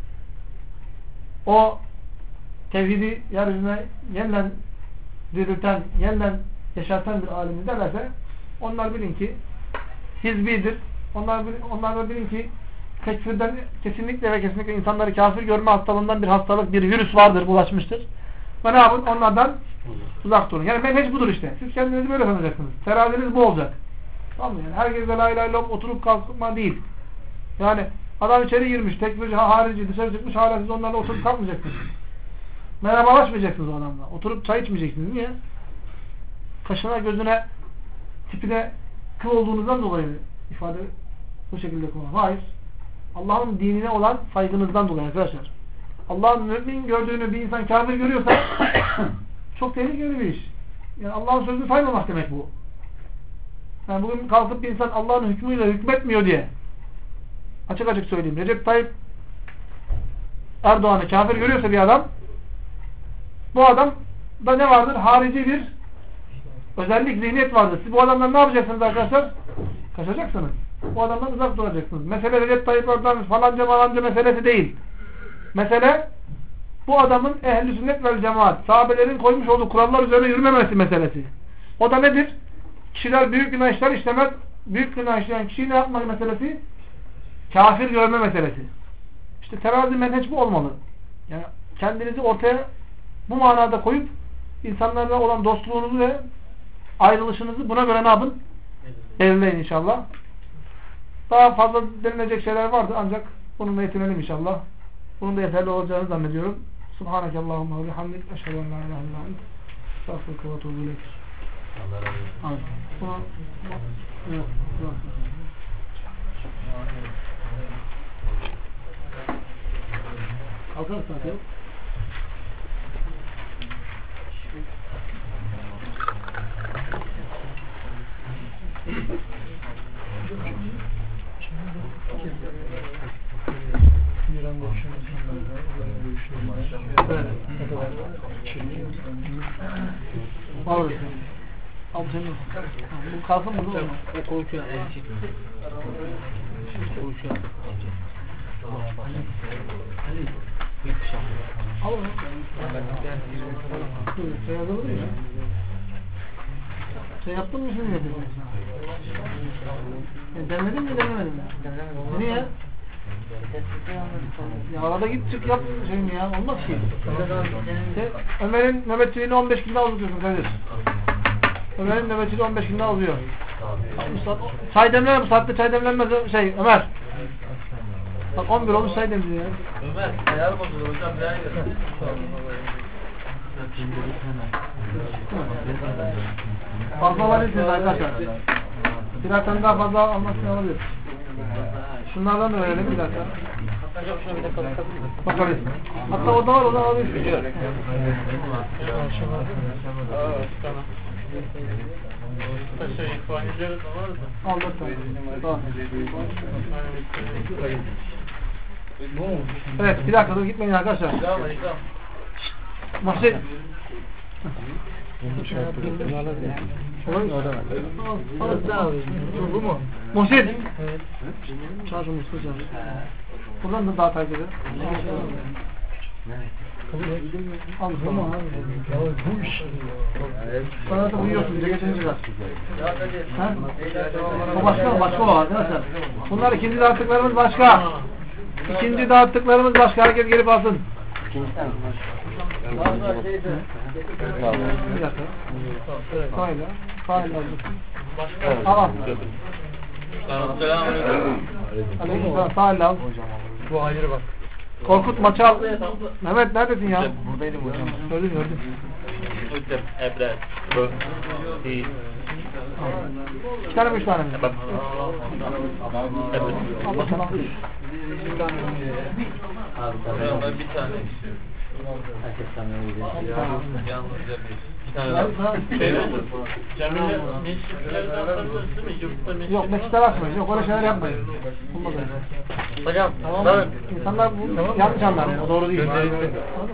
[SPEAKER 1] O tevhidi yeryüzüne yeniden dirilten, yeniden yaşatan bir alimdi derlerse onlar bilin ki hizbidir. Onlar da bilin ki tekfirden kesinlikle ve kesinlikle insanları kafir görme hastalığından bir hastalık, bir virüs vardır, bulaşmıştır. Ve ne yapın? Onlardan uzak durun. Yani menheç budur işte. Siz kendinizi böyle sanacaksınız. Teraziniz bu olacak. Tamam mı? Yani herkese la ilahe illallah oturup kalkma değil. Yani adam içeri girmiş, tekfirci, harici, dışarı çıkmış, hala siz onlarla oturup kalkmayacaksınız. Merhabalaşmayacaksınız o adamla. Oturup çay içmeyeceksiniz. Niye? Kaşına, gözüne, tipine kıl olduğunuzdan dolayı ifade bu şekilde kullanır. Hayır. Allah'ın dinine olan saygınızdan dolayı arkadaşlar. Allah'ın mümin gördüğünü bir insan kafir görüyorsa çok tehlikeli bir iş. Yani Allah'ın sözünü saymamak demek bu. Yani bugün kalkıp bir insan Allah'ın hükmüyle hükmetmiyor diye açık açık söyleyeyim. Recep Tayyip Erdoğan'ı kafir görüyorsa bir adam, bu adamda ne vardır? Harici bir özellik, zihniyet vardır. Siz bu adamdan ne yapacaksınız arkadaşlar? Kaçacaksınız. Bu adamdan uzak duracaksınız. Mesele Recep Tayyip Erdoğan falanca meselesi değil. Mesele bu adamın ehl-i sünnet vel cemaat, sahabelerin koymuş olduğu kurallar üzerine yürümemesi meselesi. O da nedir? Kişiler büyük günah işler işlemez. Büyük günah işleyen kişiyi ne yapmak meselesi? Kafir görme meselesi. İşte terazi menheç bu olmalı. Yani kendinizi ortaya bu manada koyup insanlarla olan dostluğunuzu ve ayrılışınızı buna göre ne yapın? Belirleyin inşallah. Daha fazla denilecek şeyler vardı ancak bununla yetinelim inşallah. Bunun da yeterli olacağını zannediyorum. Subhaneke Allahumma ve bihamdik. Eşhedü en la ilahe illa ente. Estağfurullah ve etûbü ileyk.
[SPEAKER 2] Allah razı olsun.
[SPEAKER 1] Evet. Kalkarız zaten. Olur. Al senin. Bu kalsın mı? O konuşuyor. Konuşuyor. Al onu. Şey yazılır mı ya? Şey yaptın mı şimdi yapıyorsun? Demledin mi demlemedin mi? Niye ya? Ya arada git çık yap şeyini ya. Olmaz ki. Ömer'in nöbetçiliğini 15 gün daha uzutuyorsun kardeş. Ömer'in nöbetçiliği 15 gün daha uzuyor. Çay demlenme, bu saatte çay demlenmez Ömer. Bak 11 olmuş çay demliyor ya.
[SPEAKER 2] Ömer, ayar bozulur hocam. Bir ay verin.
[SPEAKER 1] Fazla alabilirsiniz arkadaşlar. Birer tane daha fazla almasını alabilir. Şunlardan da verelim bir dakika.
[SPEAKER 4] Hocam şuna bir dakika
[SPEAKER 1] Bakabiliriz. Hatta orada var, oradan alabilirsiniz. Al 4 tane. Tamam. Evet bir dakika dur gitmeyin arkadaşlar. Muhsin. Olur mu?
[SPEAKER 3] Bu mu?
[SPEAKER 1] Muhsin. Evet. Çağır şu Muhsin çağır. Buradan da dağıt herkese. Al bu mu abi?
[SPEAKER 3] Bu iş.
[SPEAKER 1] Sonra da uyuyorsun. Bize geçince kadar. Ha? O başka mı? Başka o arkadaşlar. Bunlar ikinci dağıttıklarımız başka. İkinci dağıttıklarımız başka. Herkes gelip alsın. Bir dakika. Sağıyla. Sağıyla alacaksın. Tamam. Aleykümselam. Sağıyla al.
[SPEAKER 3] Bu ayrı bak.
[SPEAKER 1] Korkut maçı al. Mehmet neredesin ya?
[SPEAKER 2] Buradaydım hocam.
[SPEAKER 1] Gördüm.
[SPEAKER 2] Ebrar.
[SPEAKER 1] İki tane mi üç tane mi? Allah sana al.
[SPEAKER 2] Ben bir tane istiyorum. Yalnızca bir tane. Şey oldu. Cemile meşriflerden atabiliyorsun değil mi? Yurtta meşrif.
[SPEAKER 1] Yok meşitler atmayın. Yok öyle şeyler yapmayın. Olmaz öyle.
[SPEAKER 2] Hocam
[SPEAKER 1] Tamam mı? İnsanlar bu yanlış anlar. O doğru değil.